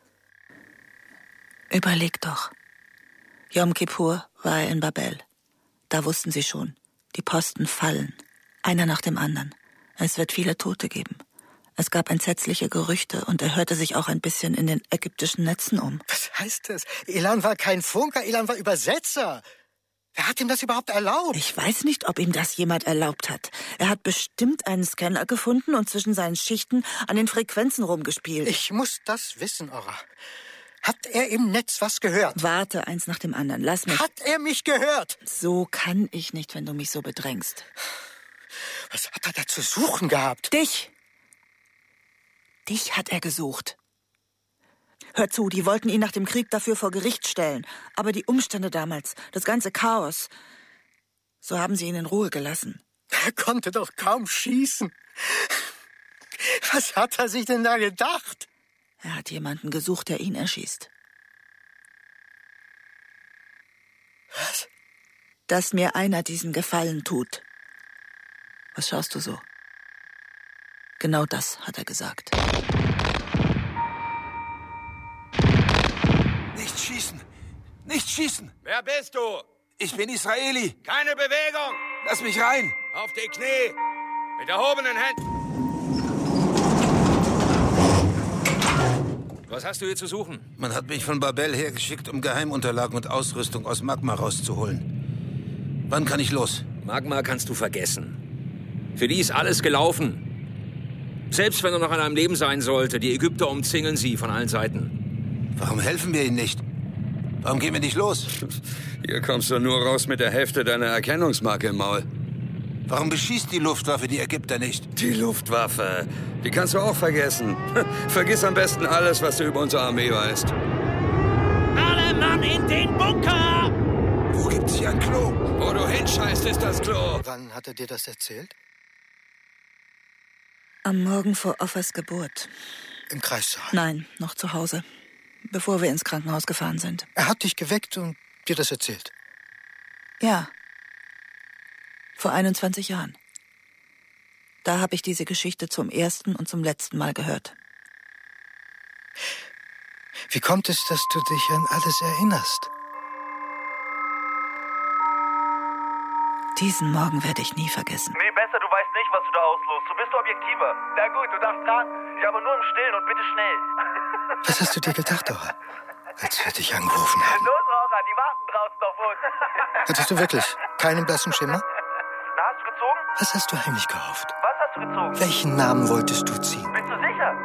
Überleg doch. Yom Kippur war er in Babel. Da wussten sie schon, die Posten fallen. Einer nach dem anderen. Es wird viele Tote geben. Es gab entsetzliche Gerüchte und er hörte sich auch ein bisschen in den ägyptischen Netzen um. Was heißt das? Ilan war kein Funker, Ilan war Übersetzer. Wer hat ihm das überhaupt erlaubt? Ich weiß nicht, ob ihm das jemand erlaubt hat. Er hat bestimmt einen Scanner gefunden und zwischen seinen Schichten an den Frequenzen rumgespielt. Ich muss das wissen, Aura. Hat er im Netz was gehört? Warte, eins nach dem anderen. Lass mich... Hat er mich gehört? So kann ich nicht, wenn du mich so bedrängst. Was hat er da zu suchen gehabt? Dich! Dich hat er gesucht. Hör zu, die wollten ihn nach dem Krieg dafür vor Gericht stellen. Aber die Umstände damals, das ganze Chaos, so haben sie ihn in Ruhe gelassen. Er konnte doch kaum schießen. Was hat er sich denn da gedacht? Er hat jemanden gesucht, der ihn erschießt. Was? Dass mir einer diesen Gefallen tut. Was schaust du so? Genau das hat er gesagt. Nicht schießen! Nicht schießen! Wer bist du? Ich bin Israeli. Keine Bewegung. Lass mich rein. Auf die Knie. Mit erhobenen Händen. Was hast du hier zu suchen? Man hat mich von Babel hergeschickt, um Geheimunterlagen und Ausrüstung aus Magma rauszuholen. Wann kann ich los? Magma kannst du vergessen. Für die ist alles gelaufen. Selbst wenn er noch an einem Leben sein sollte, die Ägypter umzingeln sie von allen Seiten. Warum helfen wir ihnen nicht? Warum gehen wir nicht los? Hier kommst du nur raus mit der Hälfte deiner Erkennungsmarke im Maul. Warum beschießt die Luftwaffe die Ägypter nicht? Die Luftwaffe, die kannst du auch vergessen. Vergiss am besten alles, was du über unsere Armee weißt. Alle Mann in den Bunker! Wo gibt's hier ein Klo? Wo du hinscheißt, ist das Klo. Wann hat er dir das erzählt? Am Morgen vor Offers Geburt. Im Kreissaal? Nein, noch zu Hause. Bevor wir ins Krankenhaus gefahren sind. Er hat dich geweckt und dir das erzählt? Ja. Vor 21 Jahren. Da habe ich diese Geschichte zum ersten und zum letzten Mal gehört. Wie kommt es, dass du dich an alles erinnerst? Diesen Morgen werde ich nie vergessen. Nee, besser, du weißt nicht, was du da auslost. Du bist objektiver. Na gut, du darfst raten. Ich aber nur im Stillen und bitte schnell. Was hast du dir gedacht, Dora? Als wir dich angerufen haben. Los, Aura, die warten draußen auf uns. Hattest du wirklich keinen blassen Schimmer? Na, hast du gezogen? Was hast du heimlich gehofft? Was hast du gezogen? Welchen Namen wolltest du ziehen? Bist du sicher?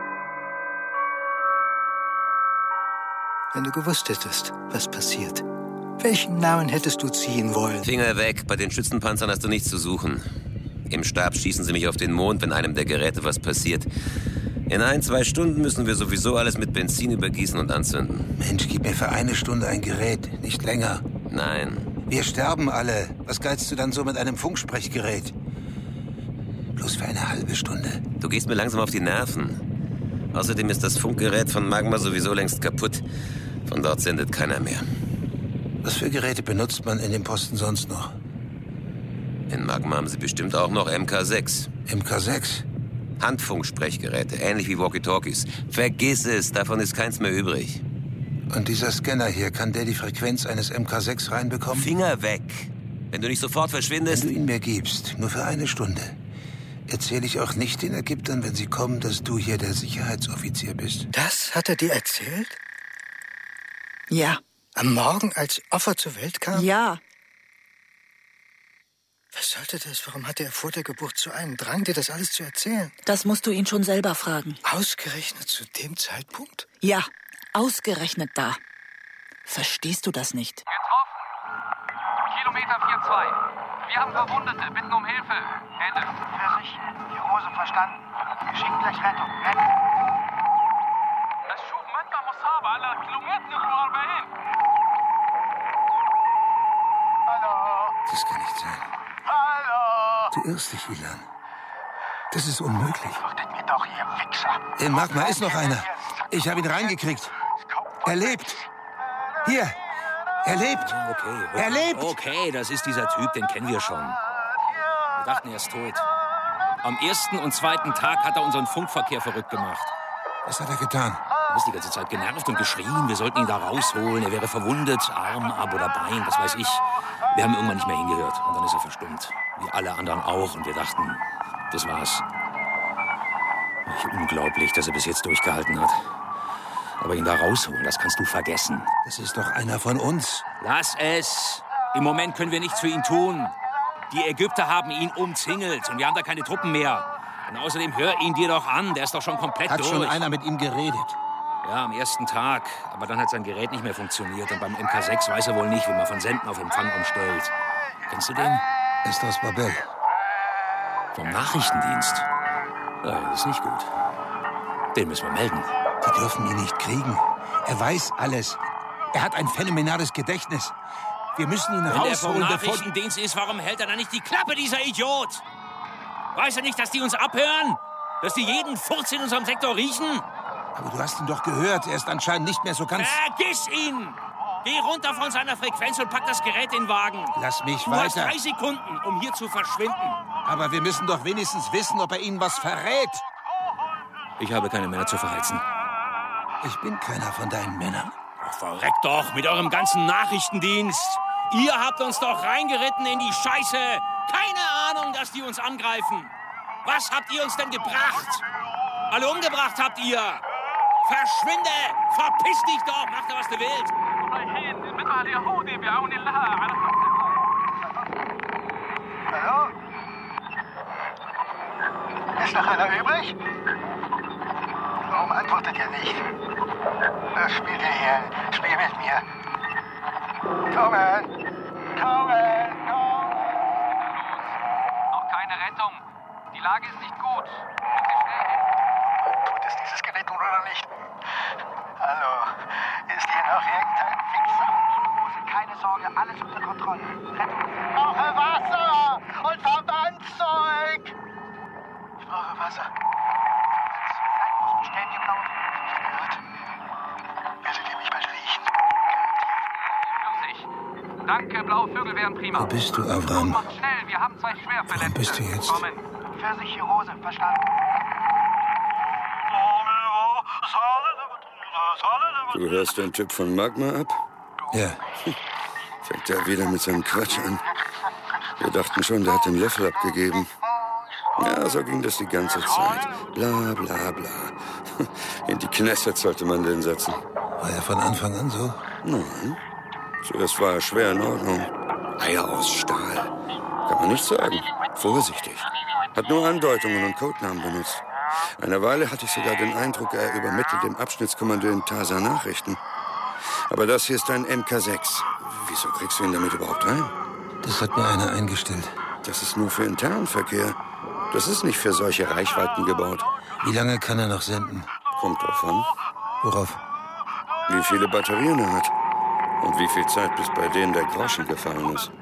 Wenn du gewusst hättest, was passiert, welchen Namen hättest du ziehen wollen? Finger weg, bei den Schützenpanzern hast du nichts zu suchen. Im Stab schießen sie mich auf den Mond, wenn einem der Geräte was passiert. In 1-2 Stunden müssen wir sowieso alles mit Benzin übergießen und anzünden. Mensch, gib mir für 1 Stunde ein Gerät, nicht länger. Nein. Wir sterben alle. Was geilst du dann so mit einem Funksprechgerät? Bloß für eine halbe Stunde. Du gehst mir langsam auf die Nerven. Außerdem ist das Funkgerät von Magma sowieso längst kaputt. Von dort sendet keiner mehr. Was für Geräte benutzt man in dem Posten sonst noch? In Magma haben sie bestimmt auch noch MK6. MK6? Handfunksprechgeräte, ähnlich wie Walkie-Talkies. Vergiss es, davon ist keins mehr übrig. Und dieser Scanner hier, kann der die Frequenz eines MK6 reinbekommen? Finger weg! Wenn du nicht sofort verschwindest... Wenn du ihn mir gibst, nur für 1 Stunde, erzähle ich auch nicht den Ägyptern, wenn sie kommen, dass du hier der Sicherheitsoffizier bist. Das hat er dir erzählt? Ja. Am Morgen, als Offer zur Welt kam? Ja. Was sollte das? Warum hatte er vor der Geburt so einen Drang, dir das alles zu erzählen? Das musst du ihn schon selber fragen. Ausgerechnet zu dem Zeitpunkt? Ja, ausgerechnet da. Verstehst du das nicht? Getroffen. Kilometer 4-2. Wir haben Verwundete. Bitten um Hilfe. Ende. Fertig. Die Hose verstanden. Wir schicken gleich Rettung. أشوف مدة مصابة على كيلومتر 40. Das kann nicht sein. Hallo! Du irrst dich, Ilan. Das ist unmöglich. Wartet mir doch, ihr Wichser. Im Magma ist noch einer. Ich habe ihn reingekriegt. Er lebt. Hier. Er lebt. Okay. Er lebt. Okay, das ist dieser Typ, den kennen wir schon. Wir dachten, er ist tot. Am 1. und 2. Tag hat er unseren Funkverkehr verrückt gemacht. Was hat er getan? Er ist die ganze Zeit genervt und geschrien. Wir sollten ihn da rausholen. Er wäre verwundet, Arm ab oder Bein, was weiß ich. Wir haben irgendwann nicht mehr hingehört. Und dann ist er verstummt. Wie alle anderen auch. Und wir dachten, das war's. Unglaublich, dass er bis jetzt durchgehalten hat. Aber ihn da rausholen, das kannst du vergessen. Das ist doch einer von uns. Lass es. Im Moment können wir nichts für ihn tun. Die Ägypter haben ihn umzingelt und wir haben da keine Truppen mehr. Und außerdem hör ihn dir doch an, der ist doch schon komplett Hat durch. schon einer mit ihm geredet? Ja, am 1. Tag. Aber dann hat sein Gerät nicht mehr funktioniert. Und beim MK6 weiß er wohl nicht, wie man von Senden auf Empfang umstellt. Kennst du den? Ist aus Babel. Vom Nachrichtendienst. Ja, das ist nicht gut. Den müssen wir melden. Die dürfen ihn nicht kriegen. Er weiß alles. Er hat ein phänomenales Gedächtnis. Wir müssen ihn rausholen, Wenn er vom Nachrichtendienst ist, warum hält er dann nicht die Klappe, dieser Idiot? Weiß er nicht, dass die uns abhören? Dass die jeden Furz in unserem Sektor riechen? Aber du hast ihn doch gehört. Er ist anscheinend nicht mehr so ganz... Vergiss ihn! Geh runter von seiner Frequenz und pack das Gerät in den Wagen. Lass mich Du weiter. hast 3 Sekunden, um hier zu verschwinden. Aber wir müssen doch wenigstens wissen, ob er ihnen was verrät. Ich habe keine Männer zu verheizen. Ich bin keiner von deinen Männern. Oh, verreckt doch mit eurem ganzen Nachrichtendienst. Ihr habt uns doch reingeritten in die Scheiße. Keine Ahnung, dass die uns angreifen. Was habt ihr uns denn gebracht? Alle umgebracht habt ihr. Verschwinde! Verpiss dich doch! Mach da, was du willst! Hallo? Ist noch einer übrig? Warum antwortet ihr nicht? Was spielt ihr hier? Spiel mit mir. Kommen! Kommen! Noch keine Rettung. Die Lage ist nicht gut. Tut es dieses Gerät nun oder nicht? Hallo? Ist hier noch irgendein Fixer? Keine Sorge, alles unter Kontrolle. Ich brauche Wasser und Verbandszeug. Ich brauche Wasser. Vielleicht muss bestellen die blauen. Gut. Werdet ihr mich bald riechen? Danke, blaue Vögel wären prima. Wo bist du, Avram? Macht schnell, wir haben 2 Schwerverletzte. Wo bist du jetzt? Pfirsichchirose, verstanden. Du hörst den Typ von Magma ab? Ja. Fängt er wieder mit seinem Quatsch an. Wir dachten schon, der hat den Löffel abgegeben. Ja, so ging das die ganze Zeit. Bla, bla, bla. In die Knesset sollte man den setzen. War er von Anfang an so? Nein. Zuerst war er schwer in Ordnung. Eier aus Stahl. Kann man nicht sagen. Vorsichtig. Hat nur Andeutungen und Codenamen benutzt. Eine Weile hatte ich sogar den Eindruck, er übermittelt dem Abschnittskommando in Tasa Nachrichten. Aber das hier ist ein MK6. Wieso kriegst du ihn damit überhaupt rein? Das hat mir einer eingestellt. Das ist nur für internen Verkehr. Das ist nicht für solche Reichweiten gebaut. Wie lange kann er noch senden? Kommt drauf an. Worauf? Wie viele Batterien er hat. Und wie viel Zeit, bis bei denen der Groschen gefallen ist.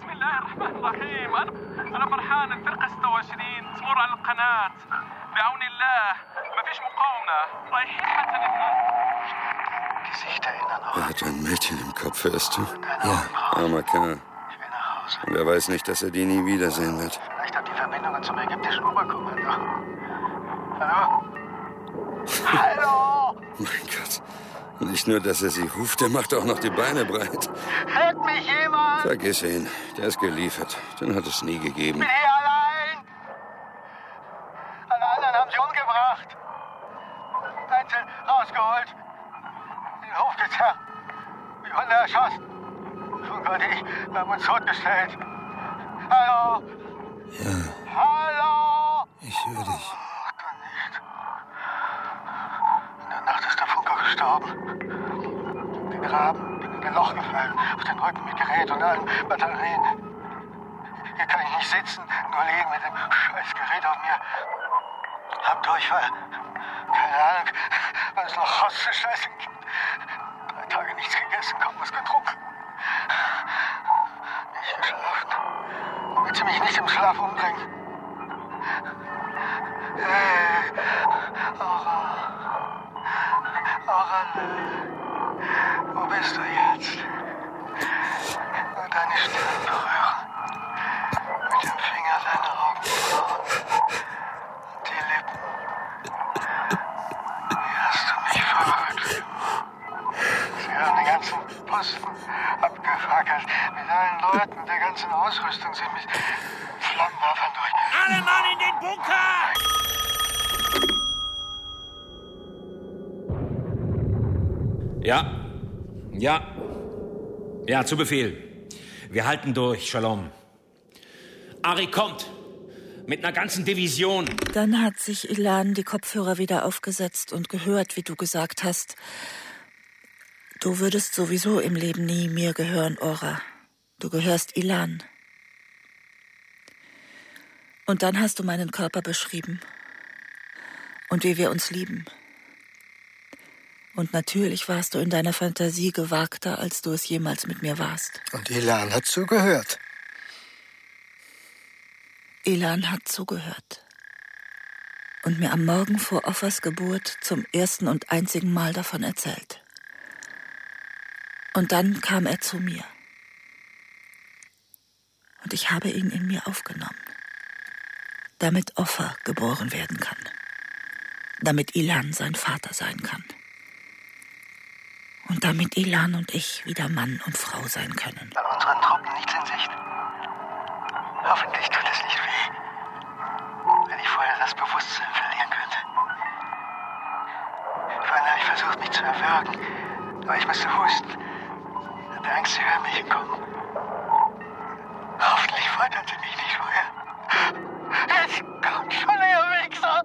Er hat ein Mädchen im Kopf, hörst du? Ja. Armer Kerl. Und er weiß nicht, dass er die nie wiedersehen wird. Vielleicht habt ihr Verbindungen zum ägyptischen Oberkommando. Hallo? Hallo? Mein Gott. Nicht nur, dass er sie ruft, der macht auch noch die Beine breit. Hört mich jemand? Vergiss ihn. Der ist geliefert. Den hat es nie gegeben. Ich bin hier allein. Alle anderen haben sie umgebracht. Einzeln rausgeholt. In den Hof gezerrt. Die Hunde erschossen. Schon Gott, wir haben uns totgestellt. Hallo? Ja. Hallo? Ich höre dich. In der Nacht ist der Funker gestorben. Gegraben, bin in ein Loch gefallen, auf den Rücken mit Gerät und allen Batterien. Hier kann ich nicht sitzen, nur liegen mit dem scheiß Gerät auf mir. Hab Durchfall. Keine Ahnung, wann es noch rauszuscheißen gibt. 3 Tage nichts gegessen, kaum was getrunken. Nicht geschlafen. Damit sie mich nicht im Schlaf umbringen. Hey, Oralle, wo bist du jetzt? Nur deine Stirn berühren. Mit dem Finger deine Augenbrauen. Und die Lippen. Wie hast du mich verrückt? Sie haben den ganzen Posten abgefackelt. Mit allen Leuten der ganzen Ausrüstung sind mit Flammenwerfern durchgegangen. Alle Mann in den Bunker! Ja, zu Befehl. Wir halten durch, Shalom. Ari kommt. Mit einer ganzen Division. Dann hat sich Ilan die Kopfhörer wieder aufgesetzt und gehört, wie du gesagt hast. Du würdest sowieso im Leben nie mir gehören, Ora. Du gehörst Ilan. Und dann hast du meinen Körper beschrieben. Und wie wir uns lieben. Und natürlich warst du in deiner Fantasie gewagter, als du es jemals mit mir warst. Und Ilan hat zugehört. Ilan hat zugehört. Und mir am Morgen vor Offers Geburt zum ersten und einzigen Mal davon erzählt. Und dann kam er zu mir. Und ich habe ihn in mir aufgenommen. Damit Offer geboren werden kann. Damit Ilan sein Vater sein kann. Und damit Ilan und ich wieder Mann und Frau sein können. An unsere unseren Truppen nichts in Sicht. Hoffentlich tut es nicht weh, wenn ich vorher das Bewusstsein verlieren könnte. Vorhin habe ich versucht, mich zu erwürgen, aber ich musste husten. Ich hatte Angst, sie hören mich hinkommen. Hoffentlich foltern sie mich nicht vorher. Jetzt kommt schon der Wichser!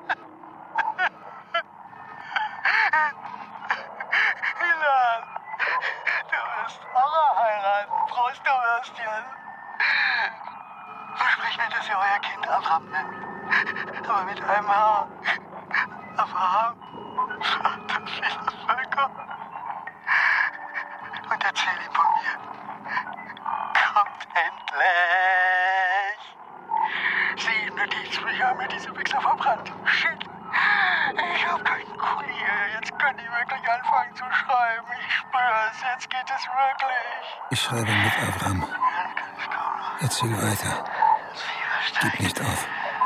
Ilan, du wirst Orra heiraten, Prost, du Würstchen. Versprich mir, dass ihr euer Kind Abraham nennt. Aber mit einem Haar. Abraham, Vater vieler Völker. Und erzähl ihm von mir. Kommt endlich! 7 Notizbücher haben mir diese Wichser verbrannt. Shit! Ich hab keinen Kuli. Jetzt können die wirklich anfangen zu schreiben. Ich spür's, jetzt geht es wirklich. Ich schreibe mit Abraham. Erzähl weiter. Gib nicht auf.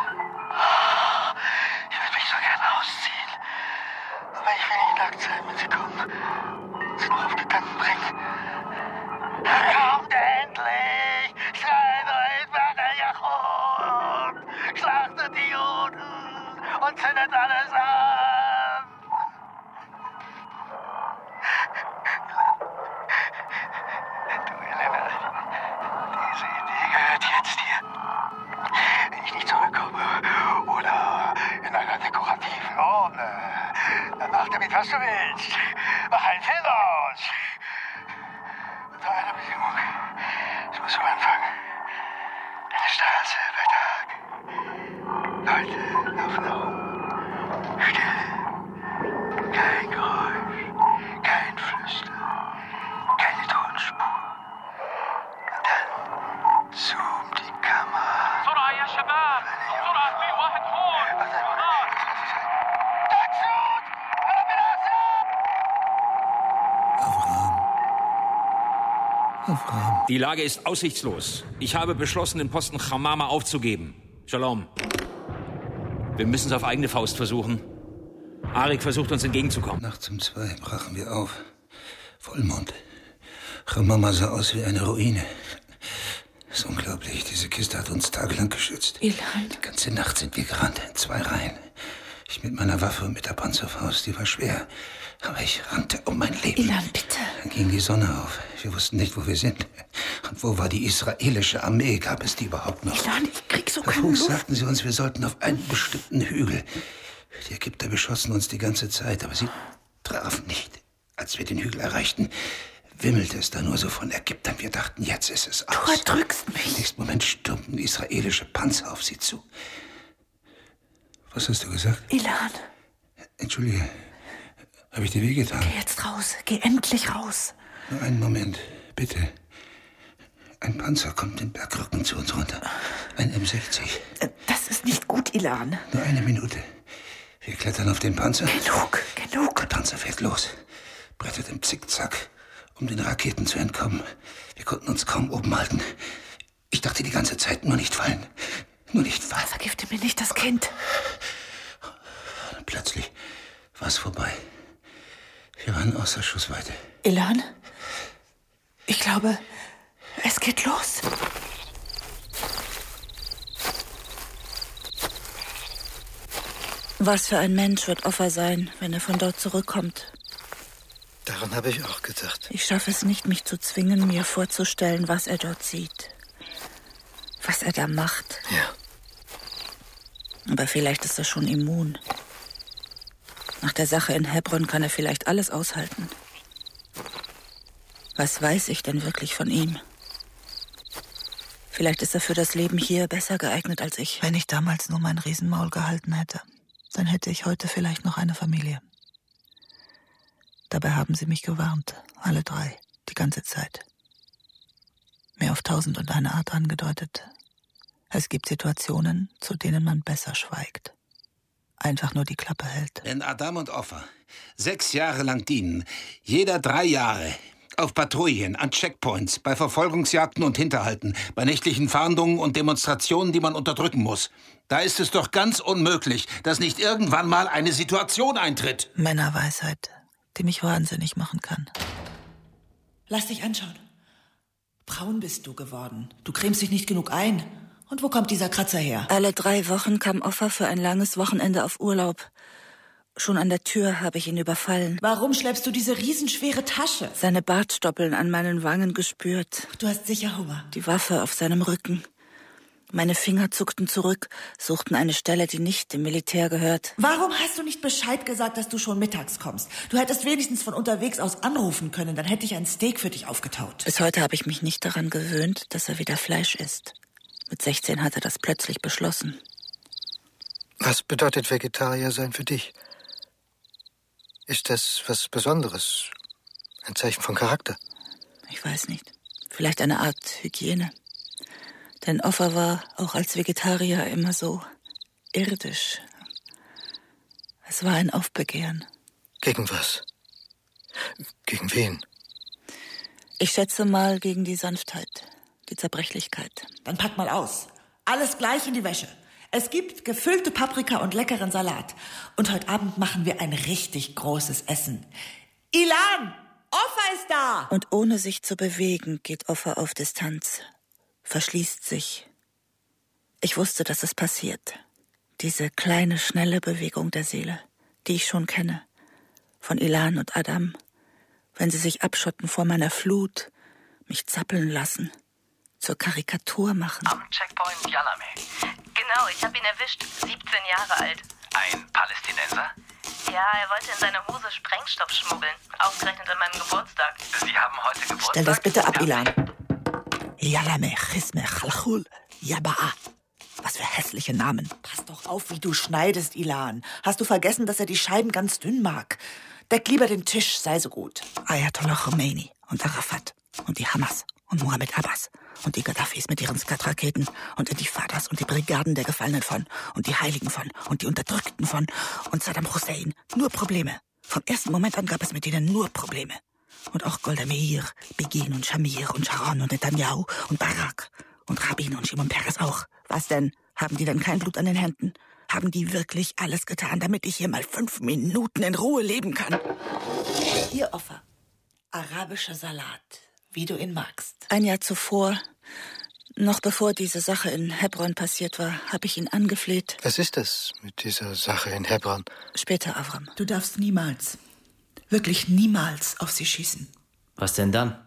Ich würde mich so gern ausziehen. Aber ich will nicht nackt sein, wenn sie kommen. Sie nur auf Gedanken bringen. Kommt endlich! Schreit euch Vater Jachot! Schlachtet die Juden und zündet alles an! Du, Helena, diese Idee gehört jetzt dir. Wenn ich nicht zurückkomme oder in einer dekorativen Urne, dann mach damit, was du willst. Mach einen Film aus. Unter einer Bedingung. Es muss so anfangen. Eine Straße bei Tag. Leute laufen herum. Stille. Kein Geräusch. Kein Flüstern. Keine Tonspur. Und dann zoomt die Kamera. بسرعة يا شباب بسرعة في واحد فوق Abraham. Die Lage ist aussichtslos. Ich habe beschlossen, den Posten Chamama aufzugeben. Shalom. Wir müssen es auf eigene Faust versuchen. Arik versucht, uns entgegenzukommen. Nachts um 2 brachen wir auf. Vollmond. Chamama sah aus wie eine Ruine. Das ist unglaublich. Diese Kiste hat uns tagelang geschützt. Ilan. Die ganze Nacht sind wir gerannt. In 2 Reihen. Ich mit meiner Waffe und mit der Panzerfaust. Die war schwer. Aber ich rannte um mein Leben. Ilan, bitte. Dann ging die Sonne auf. Wir wussten nicht, wo wir sind. Und wo war die israelische Armee? Gab es die überhaupt noch? Ilan, ich krieg so Bei keine Fuß Luft. sagten sie uns, wir sollten auf einen bestimmten Hügel. Die Ägypter beschossen uns die ganze Zeit, aber sie trafen nicht. Als wir den Hügel erreichten, wimmelte es da nur so von Ägyptern. Wir dachten, jetzt ist es aus. Du erdrückst mich. Im nächsten Moment stürmten israelische Panzer auf sie zu. Was hast du gesagt? Ilan. Entschuldige, habe ich dir wehgetan? Geh jetzt raus. Geh endlich raus. Nur einen Moment, bitte. Ein Panzer kommt den Bergrücken zu uns runter. Ein M60. Das ist nicht gut, Ilan. Nur eine Minute. Wir klettern auf den Panzer. Genug. Der Panzer fährt los. Brettet im Zickzack, um den Raketen zu entkommen. Wir konnten uns kaum oben halten. Ich dachte die ganze Zeit, nur nicht fallen. Nur nicht fallen. Vergifte mir nicht das Kind. Plötzlich war es vorbei. Wir waren außer Schussweite. Ilan? Ich glaube, es geht los. Was für ein Mensch wird Offa sein, wenn er von dort zurückkommt? Daran habe ich auch gedacht. Ich schaffe es nicht, mich zu zwingen, mir vorzustellen, was er dort sieht. Was er da macht. Ja. Aber vielleicht ist er schon immun. Nach der Sache in Hebron kann er vielleicht alles aushalten. Was weiß ich denn wirklich von ihm? Vielleicht ist er für das Leben hier besser geeignet als ich. Wenn ich damals nur mein Riesenmaul gehalten hätte, dann hätte ich heute vielleicht noch eine Familie. Dabei haben sie mich gewarnt, alle 3, die ganze Zeit. Mir auf 1001 Art angedeutet. Es gibt Situationen, zu denen man besser schweigt. Einfach nur die Klappe hält. Wenn Adam und Offa 6 Jahre lang dienen, jeder 3 Jahre, auf Patrouillen, an Checkpoints, bei Verfolgungsjagden und Hinterhalten, bei nächtlichen Fahndungen und Demonstrationen, die man unterdrücken muss, da ist es doch ganz unmöglich, dass nicht irgendwann mal eine Situation eintritt. Männerweisheit, die mich wahnsinnig machen kann. Lass dich anschauen. Braun bist du geworden. Du cremst dich nicht genug ein. Und wo kommt dieser Kratzer her? Alle 3 Wochen kam Offa für ein langes Wochenende auf Urlaub. Schon an der Tür habe ich ihn überfallen. Warum schleppst du diese riesenschwere Tasche? Seine Bartstoppeln an meinen Wangen gespürt. Du hast sicher Hunger. Die Waffe auf seinem Rücken. Meine Finger zuckten zurück, suchten eine Stelle, die nicht dem Militär gehört. Warum hast du nicht Bescheid gesagt, dass du schon mittags kommst? Du hättest wenigstens von unterwegs aus anrufen können, dann hätte ich ein Steak für dich aufgetaut. Bis heute habe ich mich nicht daran gewöhnt, dass er wieder Fleisch isst. Mit 16 hat er das plötzlich beschlossen. Was bedeutet Vegetarier sein für dich? Ist das was Besonderes? Ein Zeichen von Charakter? Ich weiß nicht. Vielleicht eine Art Hygiene. Denn Offa war auch als Vegetarier immer so irdisch. Es war ein Aufbegehren. Gegen was? Gegen wen? Ich schätze mal gegen die Sanftheit, die Zerbrechlichkeit. Dann pack mal aus. Alles gleich in die Wäsche. Es gibt gefüllte Paprika und leckeren Salat. Und heute Abend machen wir ein richtig großes Essen. Ilan, Offa ist da! Und ohne sich zu bewegen, geht Offa auf Distanz. Verschließt sich. Ich wusste, dass es passiert. Diese kleine, schnelle Bewegung der Seele, die ich schon kenne. Von Ilan und Adam. Wenn sie sich abschotten vor meiner Flut, mich zappeln lassen, zur Karikatur machen. Am Checkpoint Yalame. Genau, ich habe ihn erwischt. 17 Jahre alt. Ein Palästinenser? Ja, er wollte in seine Hose Sprengstoff schmuggeln. Ausgerechnet an meinem Geburtstag. Sie haben heute Geburtstag? Stell das bitte ab, Ilan. Yalame, Chisme, Chalchul, Yaba'a. Was für hässliche Namen. Pass doch auf, wie du schneidest, Ilan. Hast du vergessen, dass er die Scheiben ganz dünn mag? Deck lieber den Tisch, sei so gut. Ayatollah Khomeini und Arafat und die Hamas und Mohammed Abbas und die Gaddafis mit ihren Skat-Raketen und Intifadas und die Brigaden der Gefallenen von und die Heiligen von und die Unterdrückten von und Saddam Hussein. Nur Probleme. Vom ersten Moment an gab es mit denen nur Probleme. Und auch Golda Meir, Begin und Shamir und Sharon und Netanyahu und Barak und Rabin und Shimon Peres auch. Was denn? Haben die denn kein Blut an den Händen? Haben die wirklich alles getan, damit ich hier mal 5 Minuten in Ruhe leben kann? Hier, Offa. Arabischer Salat, wie du ihn magst. Ein Jahr zuvor, noch bevor diese Sache in Hebron passiert war, habe ich ihn angefleht. Was ist das mit dieser Sache in Hebron? Später, Avram. Du darfst niemals, wirklich niemals auf sie schießen. Was denn dann?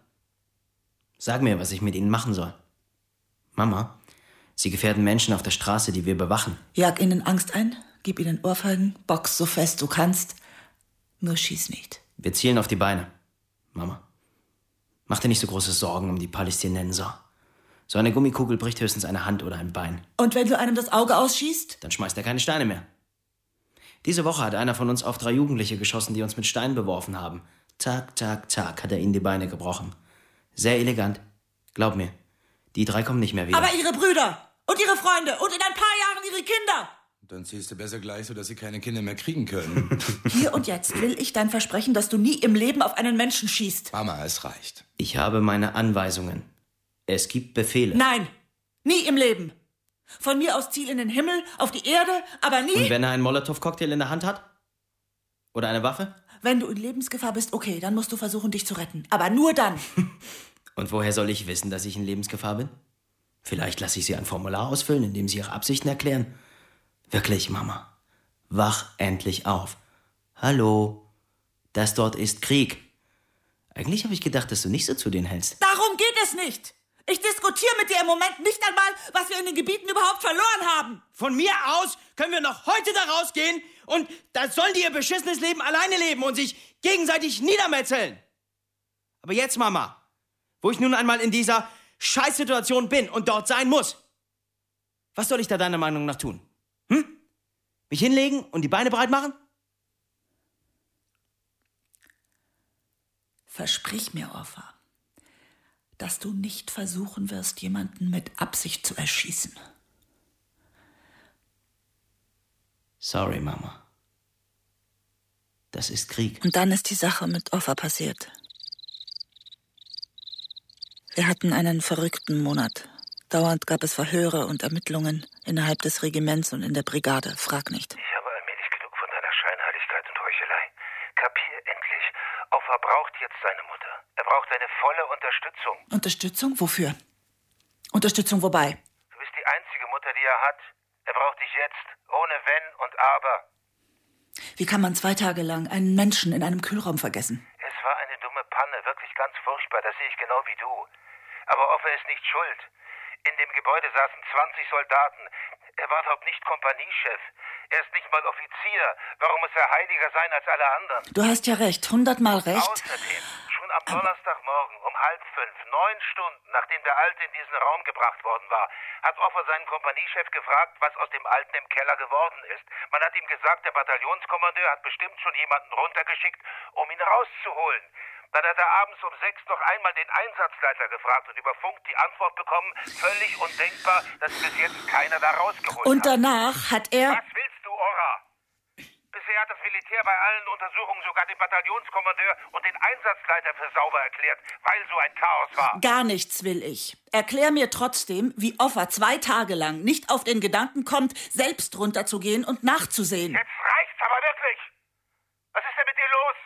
Sag mir, was ich mit ihnen machen soll. Mama, sie gefährden Menschen auf der Straße, die wir bewachen. Jag ihnen Angst ein, gib ihnen Ohrfeigen, box so fest du kannst. Nur schieß nicht. Wir zielen auf die Beine. Mama, mach dir nicht so große Sorgen um die Palästinenser. So eine Gummikugel bricht höchstens eine Hand oder ein Bein. Und wenn du einem das Auge ausschießt? Dann schmeißt er keine Steine mehr. Diese Woche hat einer von uns auf 3 Jugendliche geschossen, die uns mit Steinen beworfen haben. Zack, zack, zack, hat er ihnen die Beine gebrochen. Sehr elegant. Glaub mir, die 3 kommen nicht mehr wieder. Aber ihre Brüder und ihre Freunde und in ein paar Jahren ihre Kinder. Dann ziehst du besser gleich, sodass sie keine Kinder mehr kriegen können. Hier und jetzt will ich dein Versprechen, dass du nie im Leben auf einen Menschen schießt. Mama, es reicht. Ich habe meine Anweisungen. Es gibt Befehle. Nein, nie im Leben. Von mir aus ziel in den Himmel, auf die Erde, aber nie... Und wenn er einen Molotow-Cocktail in der Hand hat? Oder eine Waffe? Wenn du in Lebensgefahr bist, okay, dann musst du versuchen, dich zu retten. Aber nur dann. Und woher soll ich wissen, dass ich in Lebensgefahr bin? Vielleicht lasse ich Sie ein Formular ausfüllen, in dem Sie Ihre Absichten erklären. Wirklich, Mama. Wach endlich auf. Hallo. Das dort ist Krieg. Eigentlich habe ich gedacht, dass du nicht so zu denen hältst. Darum geht es nicht. Ich diskutiere mit dir im Moment nicht einmal, was wir in den Gebieten überhaupt verloren haben. Von mir aus können wir noch heute da rausgehen und da sollen die ihr beschissenes Leben alleine leben und sich gegenseitig niedermetzeln. Aber jetzt, Mama, wo ich nun einmal in dieser Scheißsituation bin und dort sein muss, was soll ich da deiner Meinung nach tun? Mich hinlegen und die Beine breit machen? Versprich mir, Offa, dass du nicht versuchen wirst, jemanden mit Absicht zu erschießen. Sorry, Mama. Das ist Krieg. Und dann ist die Sache mit Offa passiert. Wir hatten einen verrückten Monat. Dauernd gab es Verhöre und Ermittlungen innerhalb des Regiments und in der Brigade. Frag nicht. Ich habe allmählich genug von deiner Scheinheiligkeit und Heuchelei. Kapier endlich. Offa braucht jetzt seine Mutter. Er braucht deine volle Unterstützung. Unterstützung? Wofür? Unterstützung wobei? Du bist die einzige Mutter, die er hat. Er braucht dich jetzt, ohne Wenn und Aber. Wie kann man 2 Tage lang einen Menschen in einem Kühlraum vergessen? Es war eine dumme Panne, wirklich ganz furchtbar, das sehe ich genau wie du. Aber Offer ist nicht schuld. In dem Gebäude saßen 20 Soldaten. Er war dort nicht Kompaniechef. Er ist nicht mal Offizier. Warum muss er heiliger sein als alle anderen? Du hast ja recht, 100-mal recht. Außerdem, schon am Donnerstagmorgen um 4:30, 9 Stunden, nachdem der Alte in diesen Raum gebracht worden war, hat Offer seinen Kompaniechef gefragt, was aus dem Alten im Keller geworden ist. Man hat ihm gesagt, der Bataillonskommandeur hat bestimmt schon jemanden runtergeschickt, um ihn rauszuholen. Dann hat er abends um 6 noch einmal den Einsatzleiter gefragt und über Funk die Antwort bekommen, völlig undenkbar, dass bis jetzt keiner da rausgeholt hat. Und danach hat er... Was willst du, Orra? Bisher hat das Militär bei allen Untersuchungen sogar den Bataillonskommandeur und den Einsatzleiter für sauber erklärt, weil so ein Chaos war. Gar nichts will ich. Erklär mir trotzdem, wie Offer 2 Tage lang nicht auf den Gedanken kommt, selbst runterzugehen und nachzusehen. Jetzt reicht's aber wirklich. Was ist denn mit dir los?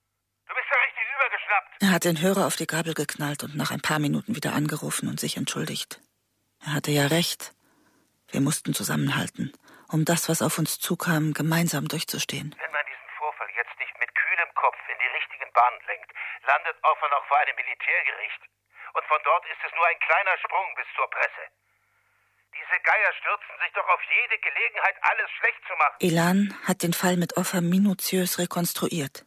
Du bist ja richtig übergeschnappt. Er hat den Hörer auf die Gabel geknallt und nach ein paar Minuten wieder angerufen und sich entschuldigt. Er hatte ja recht. Wir mussten zusammenhalten, um das, was auf uns zukam, gemeinsam durchzustehen. Wenn man diesen Vorfall jetzt nicht mit kühlem Kopf in die richtigen Bahnen lenkt, landet Offer noch vor einem Militärgericht. Und von dort ist es nur ein kleiner Sprung bis zur Presse. Diese Geier stürzen sich doch auf jede Gelegenheit, alles schlecht zu machen. Elan hat den Fall mit Offer minutiös rekonstruiert.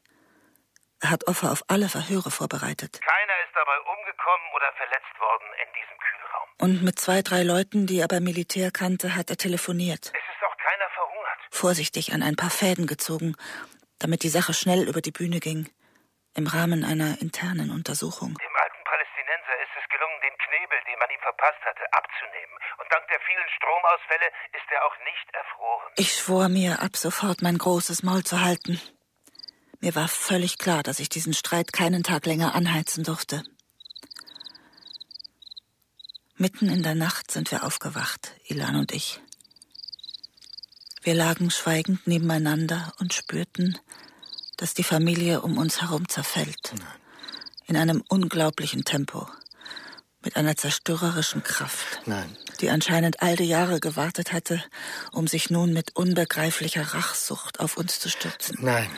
Er hat Offer auf alle Verhöre vorbereitet. Keiner ist dabei umgekommen oder verletzt worden in diesem Kühlraum. Und mit 2, 3 Leuten, die er beim Militär kannte, hat er telefoniert. Es ist auch keiner verhungert. Vorsichtig an ein paar Fäden gezogen, damit die Sache schnell über die Bühne ging. Im Rahmen einer internen Untersuchung. Dem alten Palästinenser ist es gelungen, den Knebel, den man ihm verpasst hatte, abzunehmen. Und dank der vielen Stromausfälle ist er auch nicht erfroren. Ich schwor mir, ab sofort mein großes Maul zu halten. Mir war völlig klar, dass ich diesen Streit keinen Tag länger anheizen durfte. Mitten in der Nacht sind wir aufgewacht, Elan und ich. Wir lagen schweigend nebeneinander und spürten, dass die Familie um uns herum zerfällt. In einem unglaublichen Tempo. Mit einer zerstörerischen Kraft. Die anscheinend all die Jahre gewartet hatte, um sich nun mit unbegreiflicher Rachsucht auf uns zu stürzen.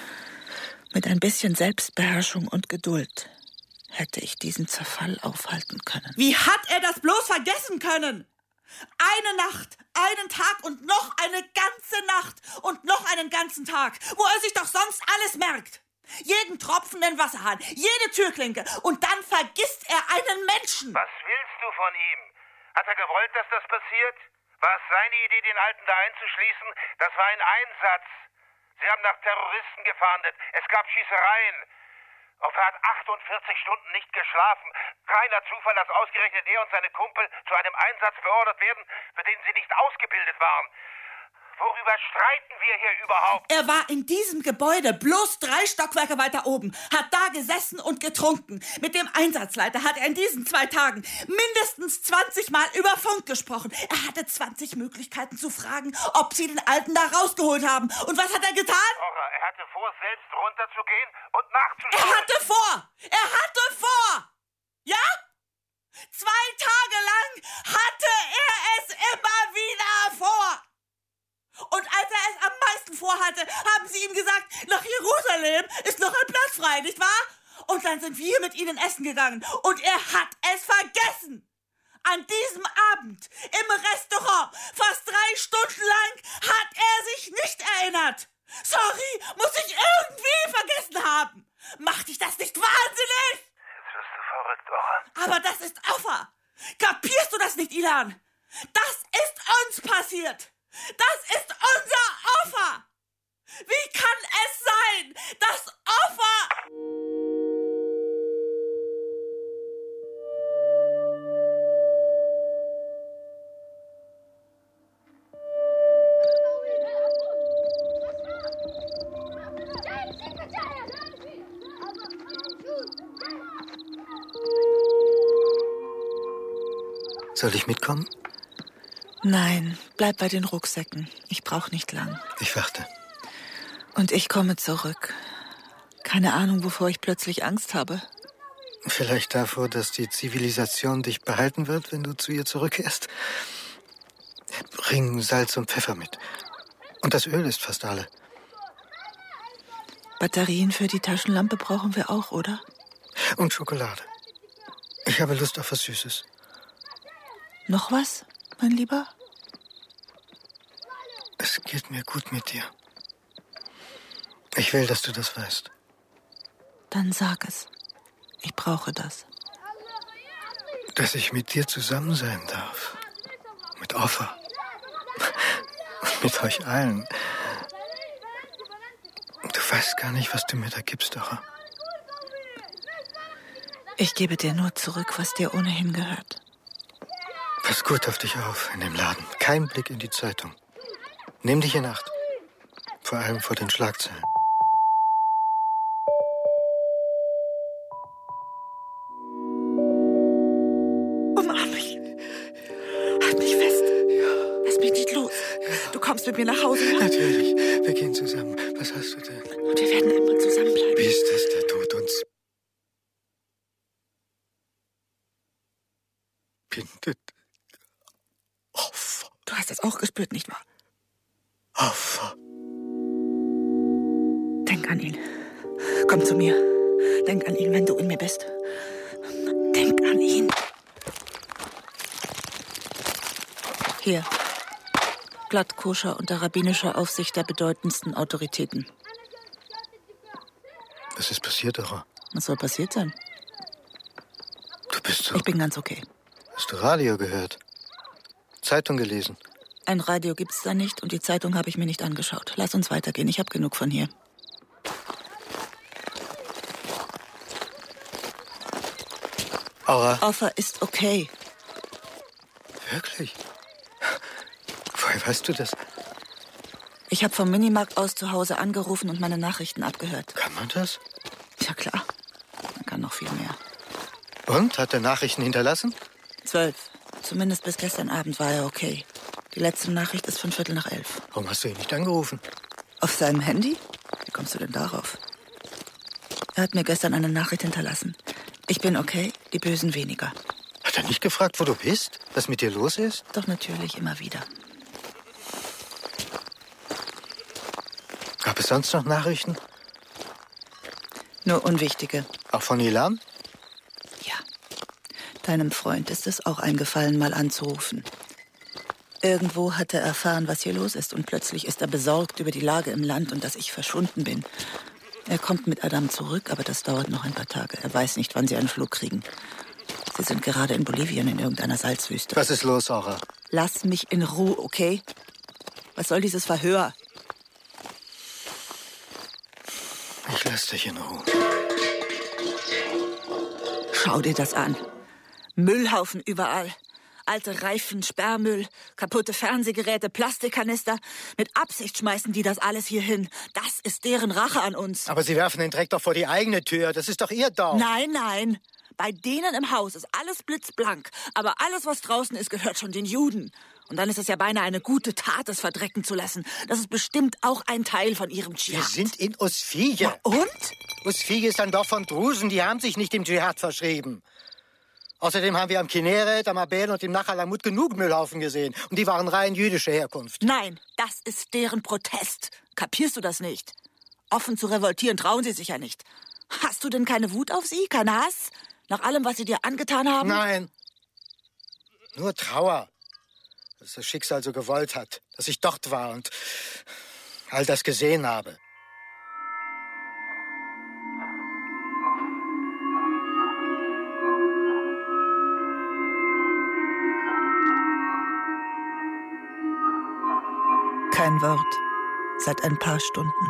Mit ein bisschen Selbstbeherrschung und Geduld hätte ich diesen Zerfall aufhalten können. Wie hat er das bloß vergessen können? Eine Nacht, einen Tag und noch eine ganze Nacht und noch einen ganzen Tag, wo er sich doch sonst alles merkt. Jeden tropfenden Wasserhahn, jede Türklinke und dann vergisst er einen Menschen. Was willst du von ihm? Hat er gewollt, dass das passiert? War es seine Idee, den Alten da einzuschließen? Das war ein Einsatz. Sie haben nach Terroristen gefahndet. Es gab Schießereien. Offer hat 48 Stunden nicht geschlafen. Reiner Zufall, dass ausgerechnet er und seine Kumpel zu einem Einsatz beordert werden, für den sie nicht ausgebildet waren. Worüber streiten wir hier überhaupt? Er war in diesem Gebäude, bloß 3 Stockwerke weiter oben, hat da gesessen und getrunken. Mit dem Einsatzleiter hat er in diesen 2 Tagen mindestens 20 Mal über Funk gesprochen. Er hatte 20 Möglichkeiten zu fragen, ob sie den Alten da rausgeholt haben. Und was hat er getan? Orra, er hatte vor, selbst runterzugehen und nachzuschauen. Er hatte vor! Ja? 2 Tage lang hatte er es immer wieder vor! Und als er es am meisten vorhatte, haben sie ihm gesagt, nach Jerusalem ist noch ein Platz frei, nicht wahr? Und dann sind wir mit ihnen essen gegangen und er hat es vergessen. An diesem Abend im Restaurant, fast 3 Stunden lang, hat er sich nicht erinnert. Sorry, muss ich irgendwie vergessen haben. Macht dich das nicht wahnsinnig? Jetzt wirst du verrückt, Orra. Aber das ist Offer. Kapierst du das nicht, Elan? Das ist uns passiert. Das ist unser Offer! Wie kann es sein, dass Offer... Soll ich mitkommen? Nein, bleib bei den Rucksäcken. Ich brauche nicht lang. Ich warte. Und ich komme zurück. Keine Ahnung, wovor ich plötzlich Angst habe. Vielleicht davor, dass die Zivilisation dich behalten wird, wenn du zu ihr zurückkehrst. Bring Salz und Pfeffer mit. Und das Öl ist fast alle. Batterien für die Taschenlampe brauchen wir auch, oder? Und Schokolade. Ich habe Lust auf was Süßes. Noch was, mein Lieber? Es geht mir gut mit dir. Ich will, dass du das weißt. Dann sag es. Ich brauche das. Dass ich mit dir zusammen sein darf. Mit Offa. Und mit euch allen. Du weißt gar nicht, was du mir da gibst, Dora. Ich gebe dir nur zurück, was dir ohnehin gehört. Pass gut auf dich auf in dem Laden. Kein Blick in die Zeitung. Nimm dich in Acht. Vor allem vor den Schlagzeilen. Umarm mich. Halt mich fest. Ja. Lass mich nicht los. Du kommst mit mir nach Hause. Ja? Natürlich. Wir gehen zusammen. Was hast du denn? Und wir werden immer zusammenbleiben. Bis dass der Tod uns bindet. Offa. Du hast das auch gespürt, nicht wahr? Offa. Denk an ihn. Komm zu mir. Denk an ihn, wenn du in mir bist. Denk an ihn. Hier. Blatt koscher unter rabbinischer Aufsicht der bedeutendsten Autoritäten. Was ist passiert, Dora? Was soll passiert sein? Du bist so... Ich bin ganz okay. Hast du Radio gehört? Zeitung gelesen? Ein Radio gibt's da nicht und die Zeitung habe ich mir nicht angeschaut. Lass uns weitergehen, ich habe genug von hier. Aura. Offa ist okay. Wirklich? Woher weißt du das? Ich habe vom Minimarkt aus zu Hause angerufen und meine Nachrichten abgehört. Kann man das? Ja klar, man kann noch viel mehr. Und? Hat er Nachrichten hinterlassen? 12. Zumindest bis gestern Abend war er okay. Die letzte Nachricht ist von 11:15. Warum hast du ihn nicht angerufen? Auf seinem Handy? Wie kommst du denn darauf? Er hat mir gestern eine Nachricht hinterlassen. Ich bin okay, die Bösen weniger. Hat er nicht gefragt, wo du bist? Was mit dir los ist? Doch natürlich immer wieder. Gab es sonst noch Nachrichten? Nur unwichtige. Auch von Ilan? Ja. Deinem Freund ist es auch eingefallen, mal anzurufen. Irgendwo hat er erfahren, was hier los ist, und plötzlich ist er besorgt über die Lage im Land und dass ich verschwunden bin. Er kommt mit Adam zurück, aber das dauert noch ein paar Tage. Er weiß nicht, wann sie einen Flug kriegen. Sie sind gerade in Bolivien in irgendeiner Salzwüste. Was ist los, Aura? Lass mich in Ruhe, okay? Was soll dieses Verhör? Ich lass dich in Ruhe. Schau dir das an. Müllhaufen überall. Alte Reifen, Sperrmüll, kaputte Fernsehgeräte, Plastikkanister. Mit Absicht schmeißen die das alles hier hin. Das ist deren Rache an uns. Aber sie werfen den Dreck doch vor die eigene Tür. Das ist doch ihr Dorf. Nein, nein. Bei denen im Haus ist alles blitzblank. Aber alles, was draußen ist, gehört schon den Juden. Und dann ist es ja beinahe eine gute Tat, es verdrecken zu lassen. Das ist bestimmt auch ein Teil von ihrem Dschihad. Wir sind in Usfige. Na und? Usfige ist ein Dorf von Drusen. Die haben sich nicht dem Dschihad verschrieben. Außerdem haben wir am Kinneret, am Abel und im Nachalamut genug Müllhaufen gesehen. Und die waren rein jüdischer Herkunft. Nein, das ist deren Protest. Kapierst du das nicht? Offen zu revoltieren trauen sie sich ja nicht. Hast du denn keine Wut auf sie? Keinen Hass? Nach allem, was sie dir angetan haben? Nein. Nur Trauer. Dass das Schicksal so gewollt hat. Dass ich dort war und all das gesehen habe. Kein Wort. Seit ein paar Stunden.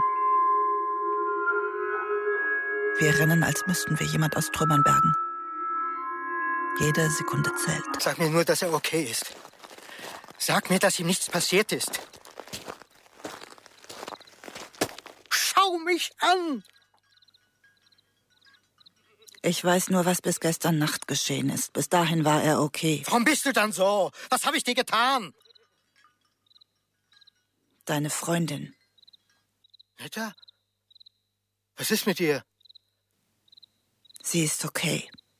Wir rennen, als müssten wir jemand aus Trümmern bergen. Jede Sekunde zählt. Sag mir nur, dass er okay ist. Sag mir, dass ihm nichts passiert ist. Schau mich an! Ich weiß nur, was bis gestern Nacht geschehen ist. Bis dahin war er okay. Warum bist du dann so? Was habe ich dir getan? Deine Freundin. Netta? Was ist mit ihr? Sie ist okay.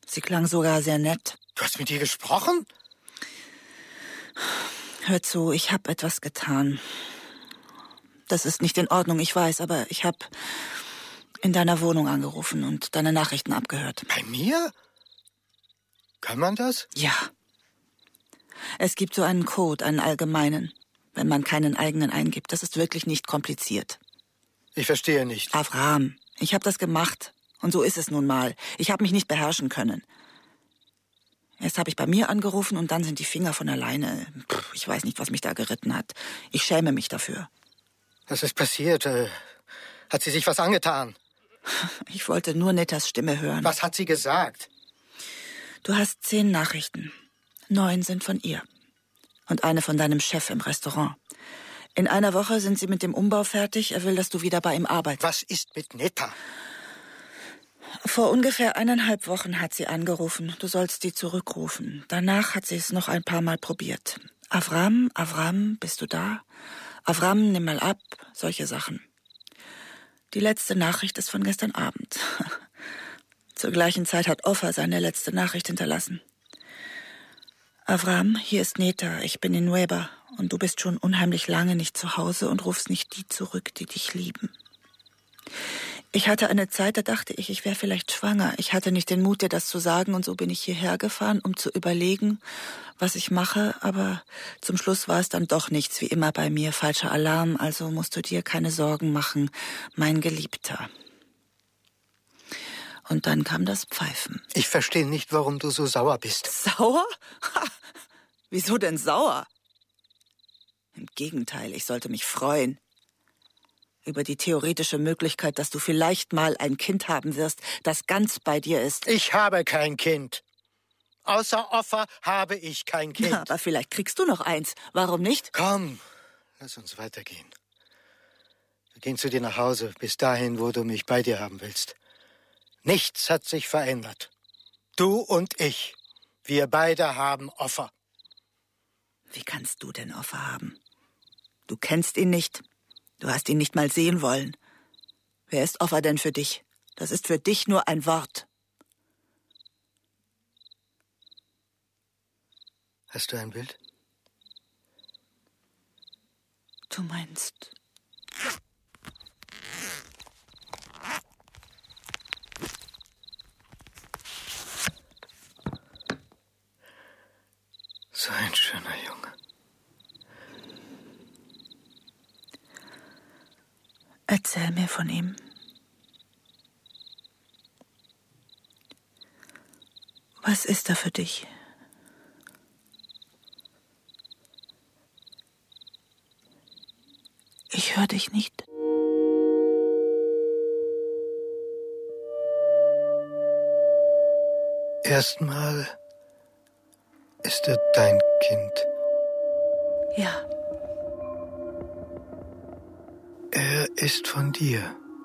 Sie klang sogar sehr nett. Du hast mit ihr gesprochen? Hör zu, ich habe etwas getan. Das ist nicht in Ordnung, ich weiß, aber ich habe in deiner Wohnung angerufen und deine Nachrichten abgehört. Bei mir? Kann man das? Ja. Es gibt so einen Code, einen allgemeinen, wenn man keinen eigenen eingibt. Das ist wirklich nicht kompliziert. Ich verstehe nicht. Avram, ich habe das gemacht. Und so ist es nun mal. Ich habe mich nicht beherrschen können. Erst habe ich bei mir angerufen und dann sind die Finger von alleine. Ich weiß nicht, was mich da geritten hat. Ich schäme mich dafür. Was ist passiert? Hat sie sich was angetan? Ich wollte nur Nettas Stimme hören. Was hat sie gesagt? Du hast 10 Nachrichten. 9 sind von ihr. Und eine von deinem Chef im Restaurant. In einer Woche sind sie mit dem Umbau fertig. Er will, dass du wieder bei ihm arbeitest. Was ist mit Netta? Vor ungefähr 1,5 Wochen hat sie angerufen. Du sollst sie zurückrufen. Danach hat sie es noch ein paar Mal probiert. Avram, Avram, bist du da? Avram, nimm mal ab. Solche Sachen. Die letzte Nachricht ist von gestern Abend. Zur gleichen Zeit hat Offa seine letzte Nachricht hinterlassen. Avram, hier ist Neta. Ich bin in Nueva. Und du bist schon unheimlich lange nicht zu Hause und rufst nicht die zurück, die dich lieben. Ich hatte eine Zeit, da dachte ich wäre vielleicht schwanger. Ich hatte nicht den Mut, dir das zu sagen, und so bin ich hierher gefahren, um zu überlegen, was ich mache. Aber zum Schluss war es dann doch nichts, wie immer bei mir. Falscher Alarm, also musst du dir keine Sorgen machen, mein Geliebter. Und dann kam das Pfeifen. Ich verstehe nicht, warum du so sauer bist. Sauer? Ha, wieso denn sauer? Im Gegenteil, ich sollte mich freuen. Über die theoretische Möglichkeit, dass du vielleicht mal ein Kind haben wirst, das ganz bei dir ist. Ich habe kein Kind. Außer Offa habe ich kein Kind. Ja, aber vielleicht kriegst du noch eins. Warum nicht? Komm, lass uns weitergehen. Wir gehen zu dir nach Hause, bis dahin, wo du mich bei dir haben willst. Nichts hat sich verändert. Du und ich, wir beide haben Offa. Wie kannst du denn Offa haben? Du kennst ihn nicht. Du hast ihn nicht mal sehen wollen. Wer ist Offa denn für dich? Das ist für dich nur ein Wort. Hast du ein Bild? Du meinst... So ein schöner Junge. Erzähl mir von ihm. Was ist er für dich? Ich höre dich nicht. Erstmal ist er dein Kind. Ja. Er ist von dir.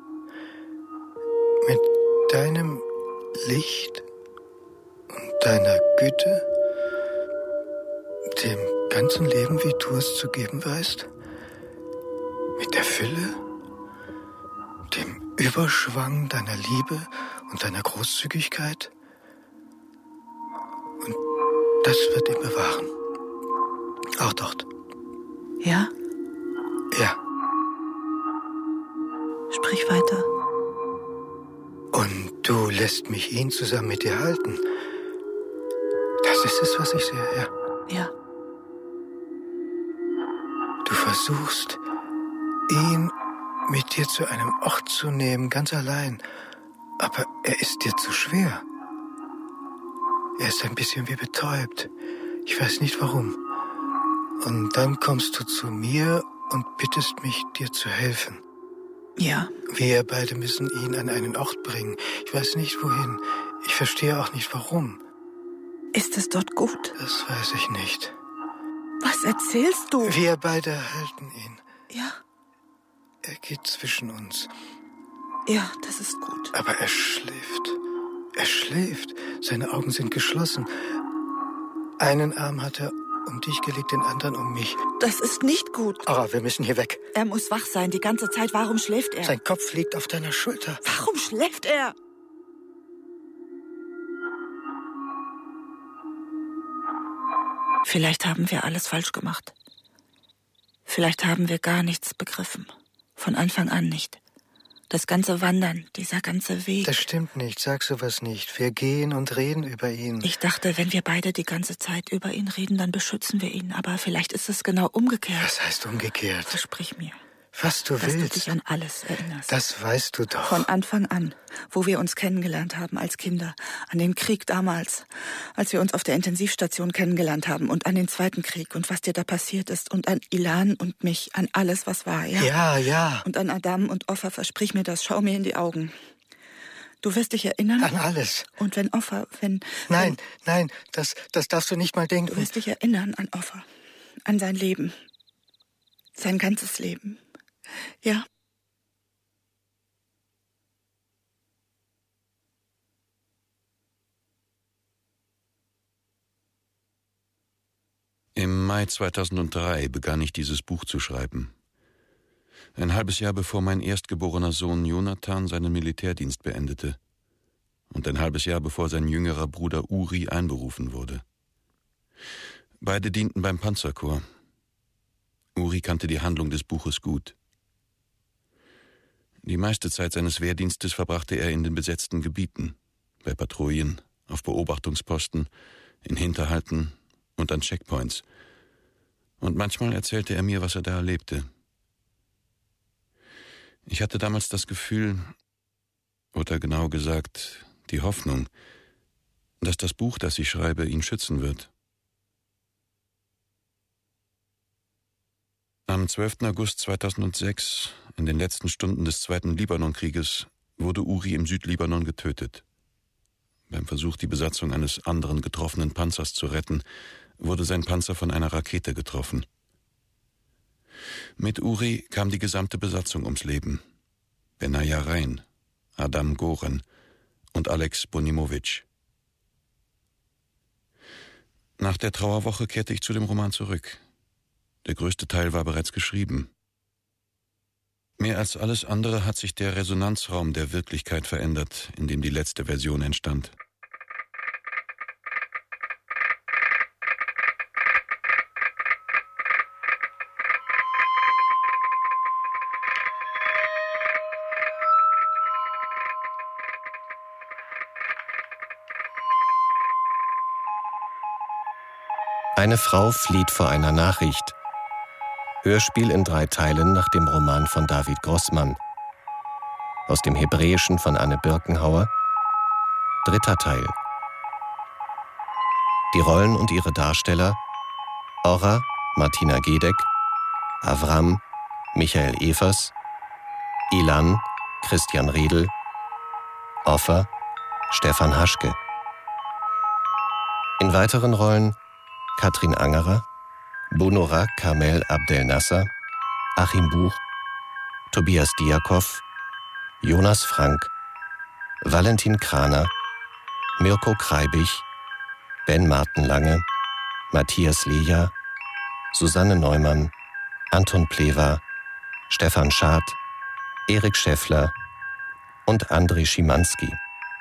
Mit deinem Licht und deiner Güte, dem ganzen Leben, wie du es zu geben weißt, mit der Fülle, dem Überschwang deiner Liebe und deiner Großzügigkeit. Und das wird ihn bewahren. Auch dort. Ja? Ja. Sprich weiter. Und du lässt mich ihn zusammen mit dir halten. Das ist es, was ich sehe, ja. Ja. Du versuchst, ihn mit dir zu einem Ort zu nehmen, ganz allein. Aber er ist dir zu schwer. Er ist ein bisschen wie betäubt. Ich weiß nicht warum. Und dann kommst du zu mir und bittest mich, dir zu helfen. Ja. Wir beide müssen ihn an einen Ort bringen. Ich weiß nicht, wohin. Ich verstehe auch nicht, warum. Ist es dort gut? Das weiß ich nicht. Was erzählst du? Wir beide halten ihn. Ja. Er geht zwischen uns. Ja, das ist gut. Aber er schläft. Er schläft. Seine Augen sind geschlossen. Einen Arm hat er um dich gelegt, den anderen um mich. Das ist nicht gut. Aber wir müssen hier weg. Er muss wach sein, die ganze Zeit. Warum schläft er? Sein Kopf liegt auf deiner Schulter. Warum schläft er? Vielleicht haben wir alles falsch gemacht. Vielleicht haben wir gar nichts begriffen. Von Anfang an nicht. Das ganze Wandern, dieser ganze Weg. Das stimmt nicht, sag sowas nicht. Wir gehen und reden über ihn. Ich dachte, wenn wir beide die ganze Zeit über ihn reden, dann beschützen wir ihn. Aber vielleicht ist es genau umgekehrt. Was heißt umgekehrt? Versprich mir. Was du willst. Dass du dich an alles erinnerst. Das weißt du doch. Von Anfang an, wo wir uns kennengelernt haben als Kinder. An den Krieg damals, als wir uns auf der Intensivstation kennengelernt haben. Und an den Zweiten Krieg und was dir da passiert ist. Und an Ilan und mich, an alles, was war, ja? Ja, ja. Und an Adam und Offa, versprich mir das, schau mir in die Augen. Du wirst dich erinnern? An alles. Und wenn Offa, Nein, das darfst du nicht mal denken. Du wirst dich erinnern an Offa, an sein Leben. Sein ganzes Leben. Ja. Im Mai 2003 begann ich dieses Buch zu schreiben. Ein halbes Jahr bevor mein erstgeborener Sohn Jonathan seinen Militärdienst beendete. Und ein halbes Jahr bevor sein jüngerer Bruder Uri einberufen wurde. Beide dienten beim Panzerkorps. Uri kannte die Handlung des Buches gut. Die meiste Zeit seines Wehrdienstes verbrachte er in den besetzten Gebieten, bei Patrouillen, auf Beobachtungsposten, in Hinterhalten und an Checkpoints. Und manchmal erzählte er mir, was er da erlebte. Ich hatte damals das Gefühl, oder genau gesagt, die Hoffnung, dass das Buch, das ich schreibe, ihn schützen wird. Am 12. August 2006, in den letzten Stunden des Zweiten Libanonkrieges, wurde Uri im Südlibanon getötet. Beim Versuch, die Besatzung eines anderen getroffenen Panzers zu retten, wurde sein Panzer von einer Rakete getroffen. Mit Uri kam die gesamte Besatzung ums Leben. Benaya Rein, Adam Goren und Alex Bonimovic. Nach der Trauerwoche kehrte ich zu dem Roman zurück. Der größte Teil war bereits geschrieben. Mehr als alles andere hat sich der Resonanzraum der Wirklichkeit verändert, in dem die letzte Version entstand. Eine Frau flieht vor einer Nachricht. Hörspiel in 3 Teilen nach dem Roman von David Grossmann. Aus dem Hebräischen von Anne Birkenhauer. 3. Teil. Die Rollen und ihre Darsteller: Orra, Martina Gedeck, Avram, Michael Evers, Ilan, Christian Redl, Offa, Stefan Haschke. In weiteren Rollen Katrin Angerer, Bonora Kamel Abdel Nasser, Achim Buch, Tobias Diakow, Jonas Frank, Valentin Kraner, Mirko Kreibich, Ben Martenlange, Matthias Leja, Susanne Neumann, Anton Plewa, Stefan Schad, Erik Schäffler und André Schimanski.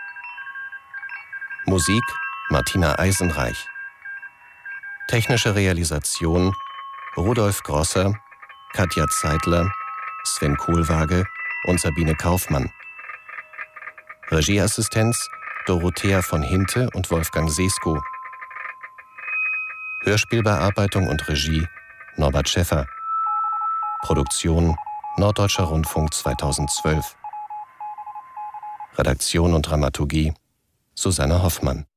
Musik Martina Eisenreich. Technische Realisation Rudolf Grosser, Katja Zeitler, Sven Kohlwaage und Sabine Kaufmann. Regieassistenz Dorothea von Hinte und Wolfgang Sesko. Hörspielbearbeitung und Regie Norbert Schäffer. Produktion Norddeutscher Rundfunk 2012. Redaktion und Dramaturgie Susanne Hoffmann.